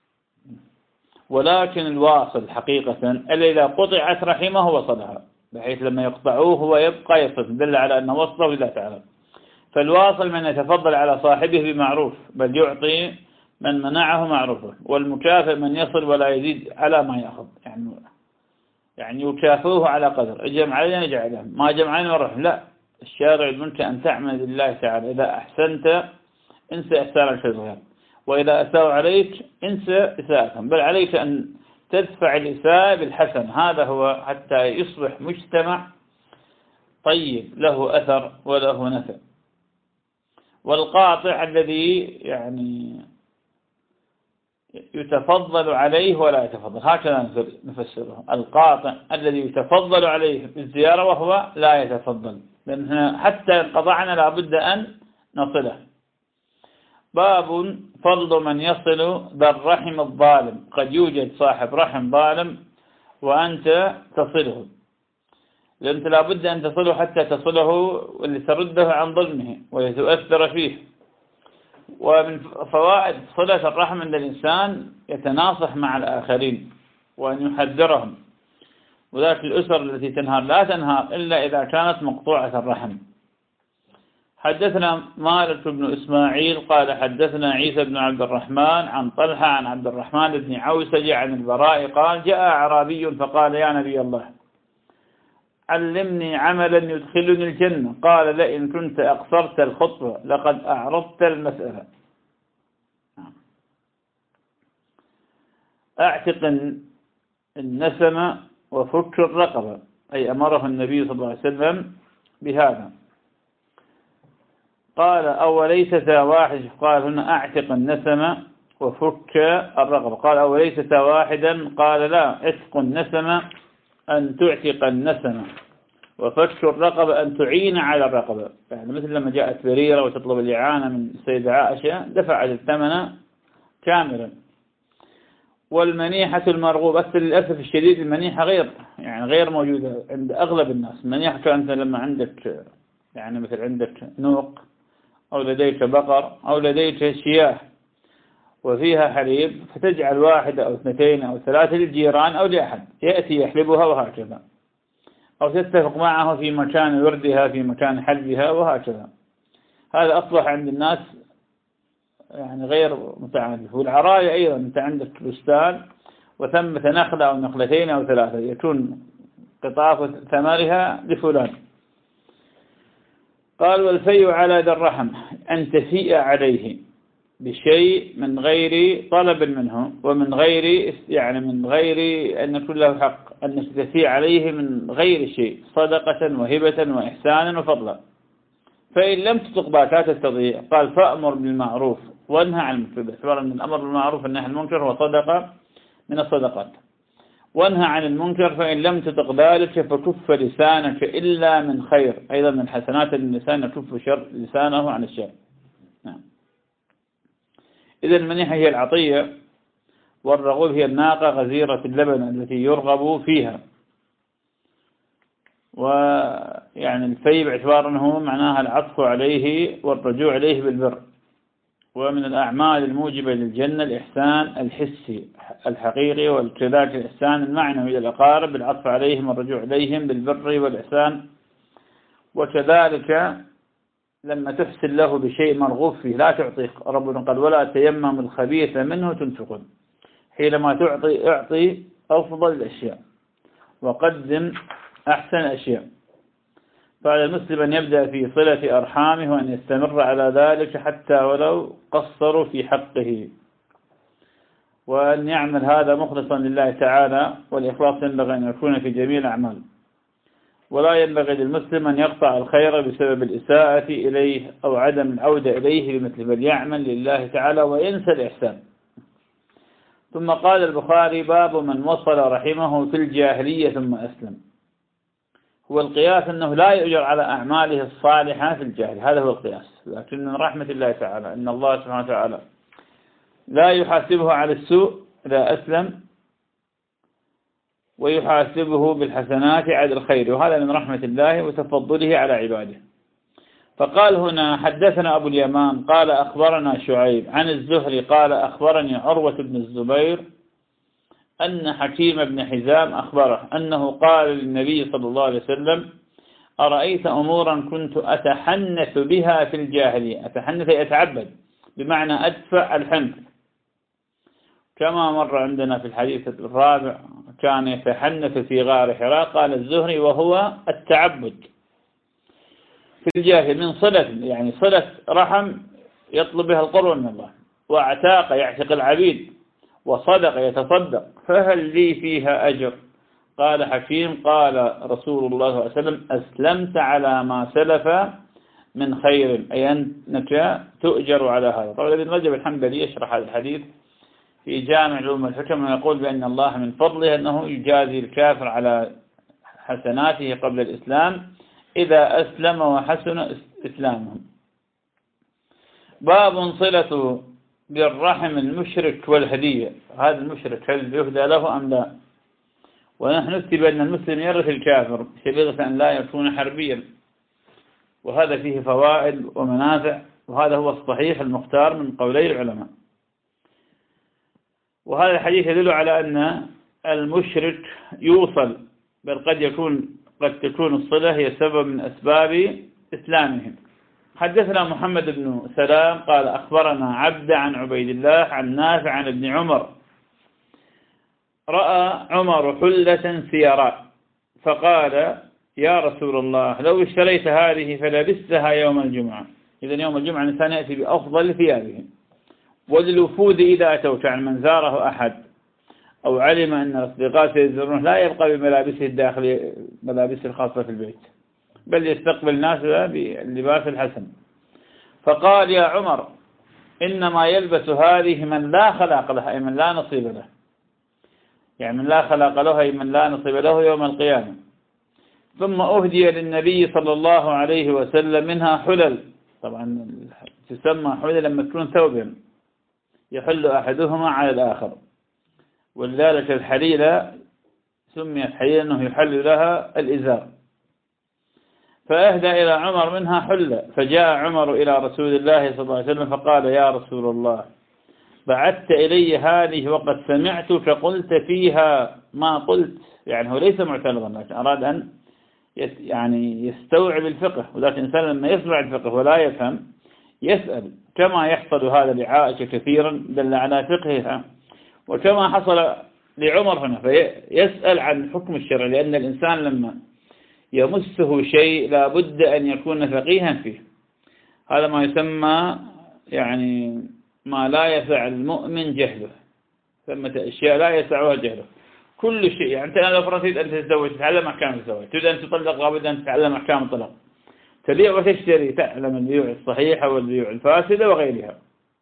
ولكن الواصل حقيقة اللي إذا قطعت رحمه وصلها، بحيث لما يقطعوه هو يبقى يصل، دل على أنه وصله لله تعالى. فالواصل من يتفضل على صاحبه بمعروف بل يعطي من منعه معروفه، والمكافئ من يصل ولا يزيد على ما يأخذ، يعني يعني يكافئوه على قدر. جمع علينا نجعله، ما جمعنا ورح لا. الشارع يقولك أن تعمل لله تعالى، إذا أحسنت انسى إحسان الشيطان، وإذا أساءوا عليك انسى إساءتهم، بل عليك أن تدفع الإساءة بالحسن. هذا هو حتى يصبح مجتمع طيب له أثر وله نفع. والقاطع الذي يعني يتفضل عليه ولا يتفضل، هكذا نفسره. القاطع الذي يتفضل عليه بالزيارة وهو لا يتفضل، لأن حتى انقطعنا لابد أن نصله. باب فضل من يصل ذا الرحم الظالم. قد يوجد صاحب رحم ظالم وأنت تصله، لأنت لابد أن تصله حتى تصله واللي ترده عن ظلمه ويتؤثر فيه. ومن فوائد صلة الرحم أن الإنسان يتناصح مع الآخرين وأن يحذرهم، وذلك الأسر التي تنهار لا تنهار إلا إذا كانت مقطوعة الرحم. حدثنا مالك بن إسماعيل قال حدثنا عيسى بن عبد الرحمن عن طلحة عن عبد الرحمن بن عوسج عن البراء قال جاء أعرابي فقال يا نبي الله علمني عملا يدخلني الجنة. قال لئن كنت أقصرت الخطوة لقد أعرضت المسألة. أعتق النسم وفك الرقبة، أي أمره النبي صلى الله عليه وسلم بهذا. قال أوليس ذا واحد؟ قال هنا أعتق النسم وفك الرقبة. قال أوليس ذا واحدا؟ قال لا، عتق النسم أن تعتق النسم وفك الرقبة أن تعين على الرقبة. يعني مثل لما جاءت بريرة وتطلب الإعانة من السيدة عائشة دفعت الثمن كاملا. والمنيحة المرغوبة، بس للأسف الشديد المنيحة غير يعني غير موجودة عند أغلب الناس. المنيحة كأنت لما عندك يعني مثل عندك نوق أو لديك بقر أو لديك شياه وفيها حليب، فتجعل واحدة أو اثنتين أو ثلاثة للجيران أو لأحد يأتي يحلبها وهكذا، أو تتفق معه في مكان وردها في مكان حلبها وهكذا. هذا أصبح عند الناس يعني غير متعارف. والعراية أيضا أنت عندك بستان وثمة نخلة أو نخلتين أو ثلاثة يكون قطاف ثمرها لفلان. قال والفيء على ذا الرحم أن تفيء عليه بشيء من غير طلب منه ومن غير يعني من غير أن يكون له حق، أن تفيء عليه من غير شيء، صدقة وهبة وإحسانا وفضلا. فإن لم تطق لا تستطيع قال فأمر بالمعروف وانهى عن المنكر، باعتبار أن الأمر بالمعروف والنهي عن المنكر هو صدقة من الصدقات. وانهى عن المنكر فإن لم تطق ذلك فكف لسانك إلا من خير، أيضا من حسنات اللسان يكف شر لسانه عن الشر. نعم. إذا المنيحة هي العطية، والرغوب هي الناقة غزيرة اللبن التي يرغب فيها. ويعني الفي باعتبار أنه معناها العطف عليه والرجوع إليه بالبر. ومن الأعمال الموجبة للجنة الإحسان الحسي الحقيقي، وكذلك الإحسان المعنوي إلى الأقارب بالعطف عليهم والرجوع إليهم بالبر والإحسان. وكذلك لما تحسن له بشيء مرغوب فيه لا تعطيه. ربنا قال ولا تيمم الخبيث منه تنفقون. حينما تعطي اعطي أفضل الأشياء وقدم أحسن الأشياء. فعلى المسلم أن يبدأ في صلة أرحامه وأن يستمر على ذلك حتى ولو قصروا في حقه، وأن يعمل هذا مخلصا لله تعالى، والإخلاص ينبغي أن يكون في جميع الأعمال. ولا ينبغي للمسلم أن يقطع الخير بسبب الإساءة إليه أو عدم العودة إليه بمثل بل يعمل لله تعالى وينسى الإحسان. ثم قال البخاري: باب من وصل رحمه في الجاهلية ثم أسلم. هو القياس أنه لا يؤجر على أعماله الصالحة في الجاهلية، هذا هو القياس. لكن من رحمة الله تعالى أن الله سبحانه وتعالى لا يحاسبه على السوء إذا أسلم، ويحاسبه بالحسنات على الخير، وهذا من رحمة الله وتفضله على عباده. فقال هنا: حدثنا أبو اليمان قال أخبرنا شعيب عن الزهري قال أخبرني عروة بن الزبير أن حكيم بن حزام أخبره أنه قال للنبي صلى الله عليه وسلم: أرأيت أمورا كنت أتحنث بها في الجاهلية. أتحنث يتعبد، بمعنى أدفع الحنث، كما مر عندنا في الحديث الرابع كان يتحنث في غار حراء. قال الزهري: وهو التعبد في الجاهل من صلة، يعني صلة رحم يطلب بها القرب من الله، واعتاق يعتق العبيد، وصدق يتصدق، فهل لي فيها أجر؟ قال حكيم: قال رسول الله صلى الله عليه وسلم: أسلمت على ما سلف من خير، أي أنك تؤجر على هذا. طبعا ابن رجب الحنبلي يشرح هذا الحديث في جامع علوم الحكم ويقول بأن الله من فضله أنه يجازي الكافر على حسناته قبل الإسلام إذا أسلم وحسن إسلامهم. باب صلة بالرحم المشرك والهدية. هذا المشرك هل يهدى له أم لا؟ ونحن نكتب أن المسلم يرث الكافر بصيغة أن لا يكون حربيا، وهذا فيه فوائد ومنافع، وهذا هو الصحيح المختار من قولي العلماء. وهذا الحديث يدل على أن المشرك يوصل، بل قد يكون قد تكون الصلة هي سبب من أسباب إسلامهم. حدثنا محمد بن سلام قال أخبرنا عبد عن عبيد الله عن نافع عن ابن عمر رأى عمر حلة سيراء فقال: يا رسول الله، لو اشتريت هذه فلبستها يوم الجمعة. إذن يوم الجمعة الإنسان يأتي بأفضل ثيابه. وللوفود إذا أتوك عن من زاره أحد أو علم أن الأصدقاء سيزورونه لا يبقى بملابسه الداخلية، ملابسه الخاصة في البيت، بل يستقبل الناس باللباس الحسن. فقال: يا عمر، إنما يلبس هذه من لا خلاق له، أي من لا نصيب له، يعني من لا خلاق له أي من لا نصيب له يوم القيامة. ثم أهدي للنبي صلى الله عليه وسلم منها حلل. طبعا تسمى حلل لما تكون ثوبا يحل أحدهما على الآخر، ولذلك الحليلة سميت حليلة أنه يحل لها الإزار. فأهدى إلى عمر منها حلة، فجاء عمر إلى رسول الله صلى الله عليه وسلم فقال: يا رسول الله، بعثت إلي هذه وقد سمعتك قلت فيها ما قلت. يعني هو ليس معترضا، لكن أراد أن يعني يستوعب الفقه، وذلك الإنسان لما يسمع الفقه ولا يفهم يسأل، كما يحصل هذا لعائشة كثيرا دل على فقهها، وكما حصل لعمر هنا، فيسأل عن حكم الشرع، لأن الإنسان لما يمسه شيء لا بد أن يكون فقيها فيه. هذا ما يسمى يعني ما لا يسع المؤمن جهله، ثمة أشياء لا يسعها جهله. كل شيء، يعني أنت لو فرضت أن تتزوج تتعلم أحكام الزواج، تريد أن تطلق لابد أن تتعلم أحكام الطلاق، تبيع وتشتري تعلم البيوع الصحيحة والبيوع الفاسدة وغيرها.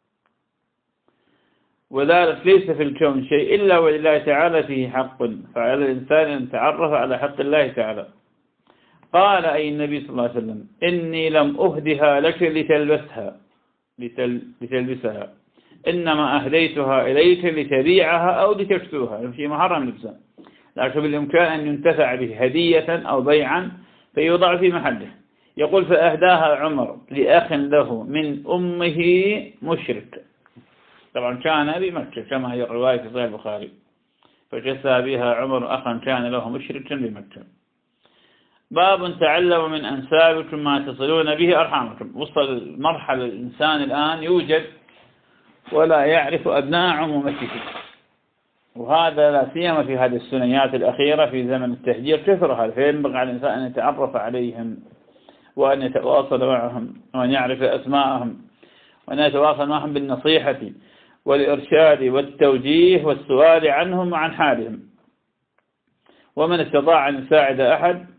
وذلك ليس في الكون شيء إلا ولله تعالى فيه حق، فعلى الإنسان أن يتعرف على حق الله تعالى. قال أي النبي صلى الله عليه وسلم: إني لم أهدها لك لتلبسها لتل... لتلبسها، إنما أهديتها إليك لتبيعها أو لتكسوها، في محرم لبسها، لكن بالإمكان أن ينتفع به هدية أو بيعا فيوضع في محله. يقول: فأهداها عمر لأخ له من أمه مشرك. طبعا كان بمكة كما هي الرواية في صحيح البخاري، فجسى بها عمر أخا كان له مشركا بمكة. باب تعلم من أنسابكم ما تصلون به أرحامكم. وصل مرحلة الإنسان الآن يوجد ولا يعرف أبناء عمومته، وهذا لا سيما في هذه السنيات الأخيرة في زمن التهجير كثر هذا، فينبغي على الإنسان أن يتعرف عليهم وأن يتواصل معهم وأن يعرف أسماءهم وأن يتواصل معهم بالنصيحة والإرشاد والتوجيه والسؤال عنهم وعن حالهم. ومن استطاع أن يساعد أحد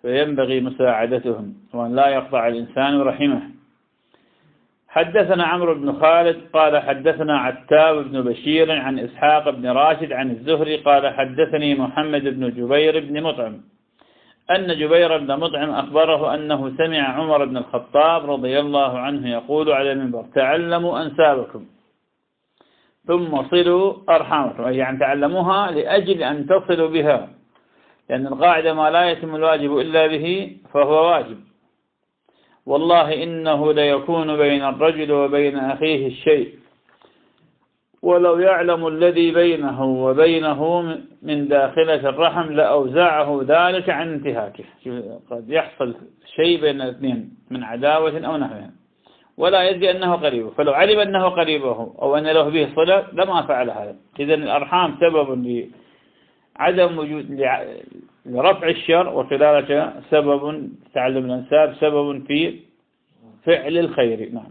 فينبغي مساعدتهم وأن لا يقطع الإنسان رحمه. حدثنا عمرو بن خالد قال حدثنا عتاب بن بشير عن إسحاق بن راشد عن الزهري قال حدثني محمد بن جبير بن مطعم أن جبير بن مطعم أخبره أنه سمع عمر بن الخطاب رضي الله عنه يقول على المنبر: تعلموا أنسابكم ثم صلوا أرحامكم، يعني تعلموها لأجل أن تصلوا بها، لأن القاعدة ما لا يتم الواجب إلا به فهو واجب. والله إنه ليكون بين الرجل وبين أخيه الشيء ولو يعلم الذي بينه وبينه من داخلة الرحم لأوزعه ذلك عن انتهاكه. قد يحصل شيء بين الاثنين من عداوة أو نحوها ولا يدري أنه قريبه، فلو علم أنه قريبه أو أن له به صلة لما فعل هذا. إذن الأرحام سبب لعدم وجود لرفع الشر، وكذلك سبب تعلم الأنساب سبب في فعل الخير. نعم.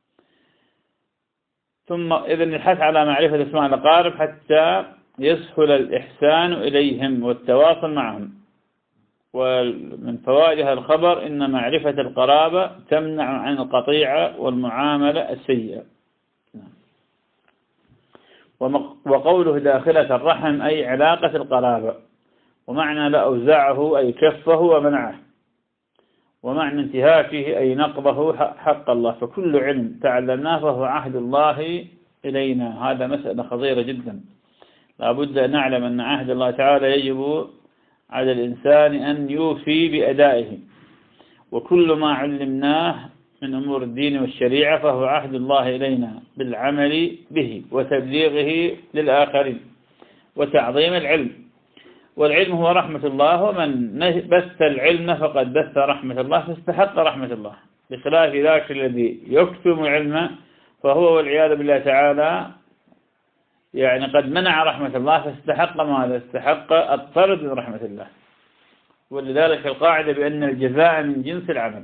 ثم إذن الحث على معرفة اسماء الأقارب حتى يسهل الإحسان إليهم والتواصل معهم. ومن فوائد هذا الخبر إن معرفة القرابة تمنع عن القطيعة والمعاملة السيئة. وقوله داخلة الرحم أي علاقة القرابة، ومعنى لأوزعه أي كفه ومنعه، ومعنى انتهاكه أي نقضه حق الله. فكل علم تعلمناه فهو عهد الله إلينا. هذا مسألة خطيرة جدا، لا بد أن نعلم أن عهد الله تعالى يجب على الإنسان أن يوفي بأدائه، وكل ما علمناه من أمور الدين والشريعة فهو عهد الله إلينا بالعمل به وتبليغه للآخرين وتعظيم العلم. والعلم هو رحمة الله، ومن بث العلم فقد بث رحمة الله فاستحق رحمة الله، بخلاف ذاك الذي يكتم العلم فهو والعياذ بالله تعالى يعني قد منع رحمة الله فاستحق ماذا؟ استحق الطرد من رحمة الله. ولذلك القاعدة بأن الجزاء من جنس العمل.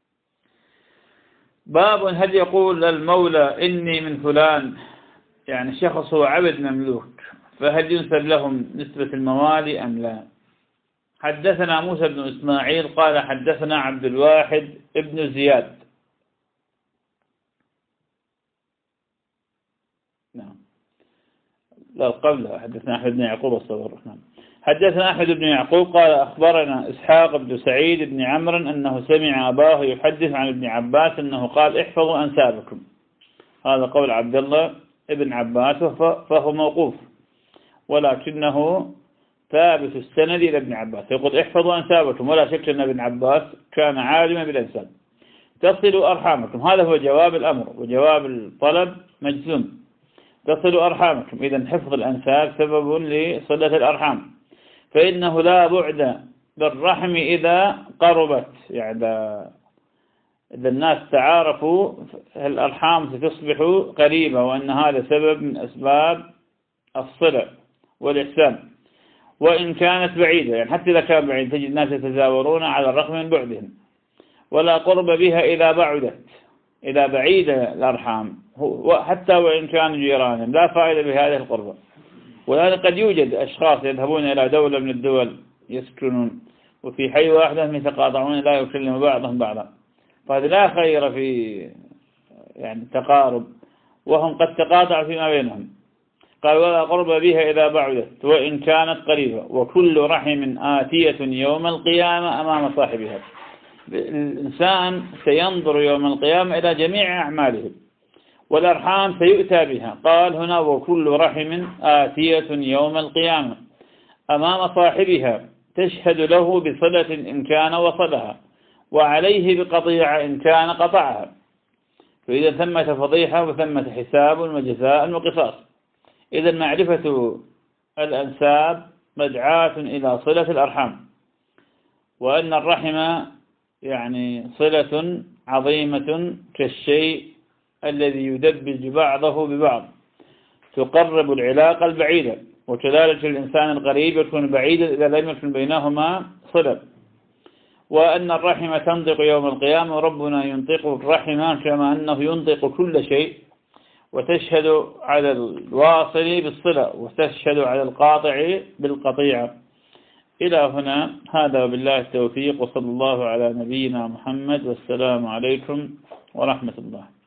باب هل يقول المولى إني من فلان، يعني شخص هو عبد مملوك، فهل ينسب لهم نسبة الموالي أم لا؟ حدثنا موسى بن إسماعيل قال حدثنا عبد الواحد ابن زياد. نعم لا قبل حدثنا أحمد بن يعقوب الصبر. نعم حدثنا أحمد بن يعقوب قال أخبرنا إسحاق بن سعيد بن عمرو أنه سمع أباه يحدث عن ابن عباس أنه قال احفظوا أنسابكم. هذا قول عبد الله ابن عباس فهو موقوف، ولكنه ثابت السند إلى ابن عباس، يقول احفظوا أنسابكم، ولا شك أن ابن عباس كان عالما بالأنساب. تصلوا أرحامكم، هذا هو جواب الأمر، وجواب الطلب مجزوم. تصلوا أرحامكم، إذن حفظ الأنساب سبب لصلة الأرحام، فإنه لا بعد بالرحم إذا قربت، يعني إذا الناس تعارفوا الأرحام ستصبح قريبة، وأن هذا سبب من أسباب الصلة والإحسان. وإن كانت بعيدة، يعني حتى إذا كان بعيد تجد الناس يتزاورون على الرغم من بعدهم. ولا قرب بها إذا بعدت، إذا بعيدة الأرحام حتى وإن كانوا جيرانا لا فائدة بهذه القربة. ولذلك قد يوجد أشخاص يذهبون إلى دولة من الدول يسكنون وفي حي واحدة يتقاطعون لا يكلم بعضهم بعضا، فهذا لا خير في يعني تقارب، وهم قد تقاطعوا فيما بينهم. قال ولا قرب بها إذا بعدت وإن كانت قريبة، وكل رحم آتية يوم القيامة أمام صاحبها. الإنسان سينظر يوم القيامة إلى جميع أعماله، والأرحام سيؤتى بها. قال هنا وكل رحم آتية يوم القيامة أمام صاحبها تشهد له بصلة إن كان وصلها، وعليه بقطيعة إن كان قطعها. فإذا ثمة فضيحة وثمة حساب وجزاء وقصاص. إذا معرفة الأنساب مدعاة إلى صلة الأرحام، وأن الرحم يعني صلة عظيمة كالشيء الذي يدبج بعضه ببعض، تقرب العلاقة البعيدة. وكذلك الإنسان القريب يكون بعيدا إذا لم يكن بينهما صلة. وأن الرحم تنطق يوم القيامة، وربنا ينطق الرحم كما أنه ينطق كل شيء، وتشهد على الواصل بالصلة وتشهد على القاطع بالقطيعة. إلى هنا هذا وبالله التوفيق، وصلى الله على نبينا محمد، والسلام عليكم ورحمة الله.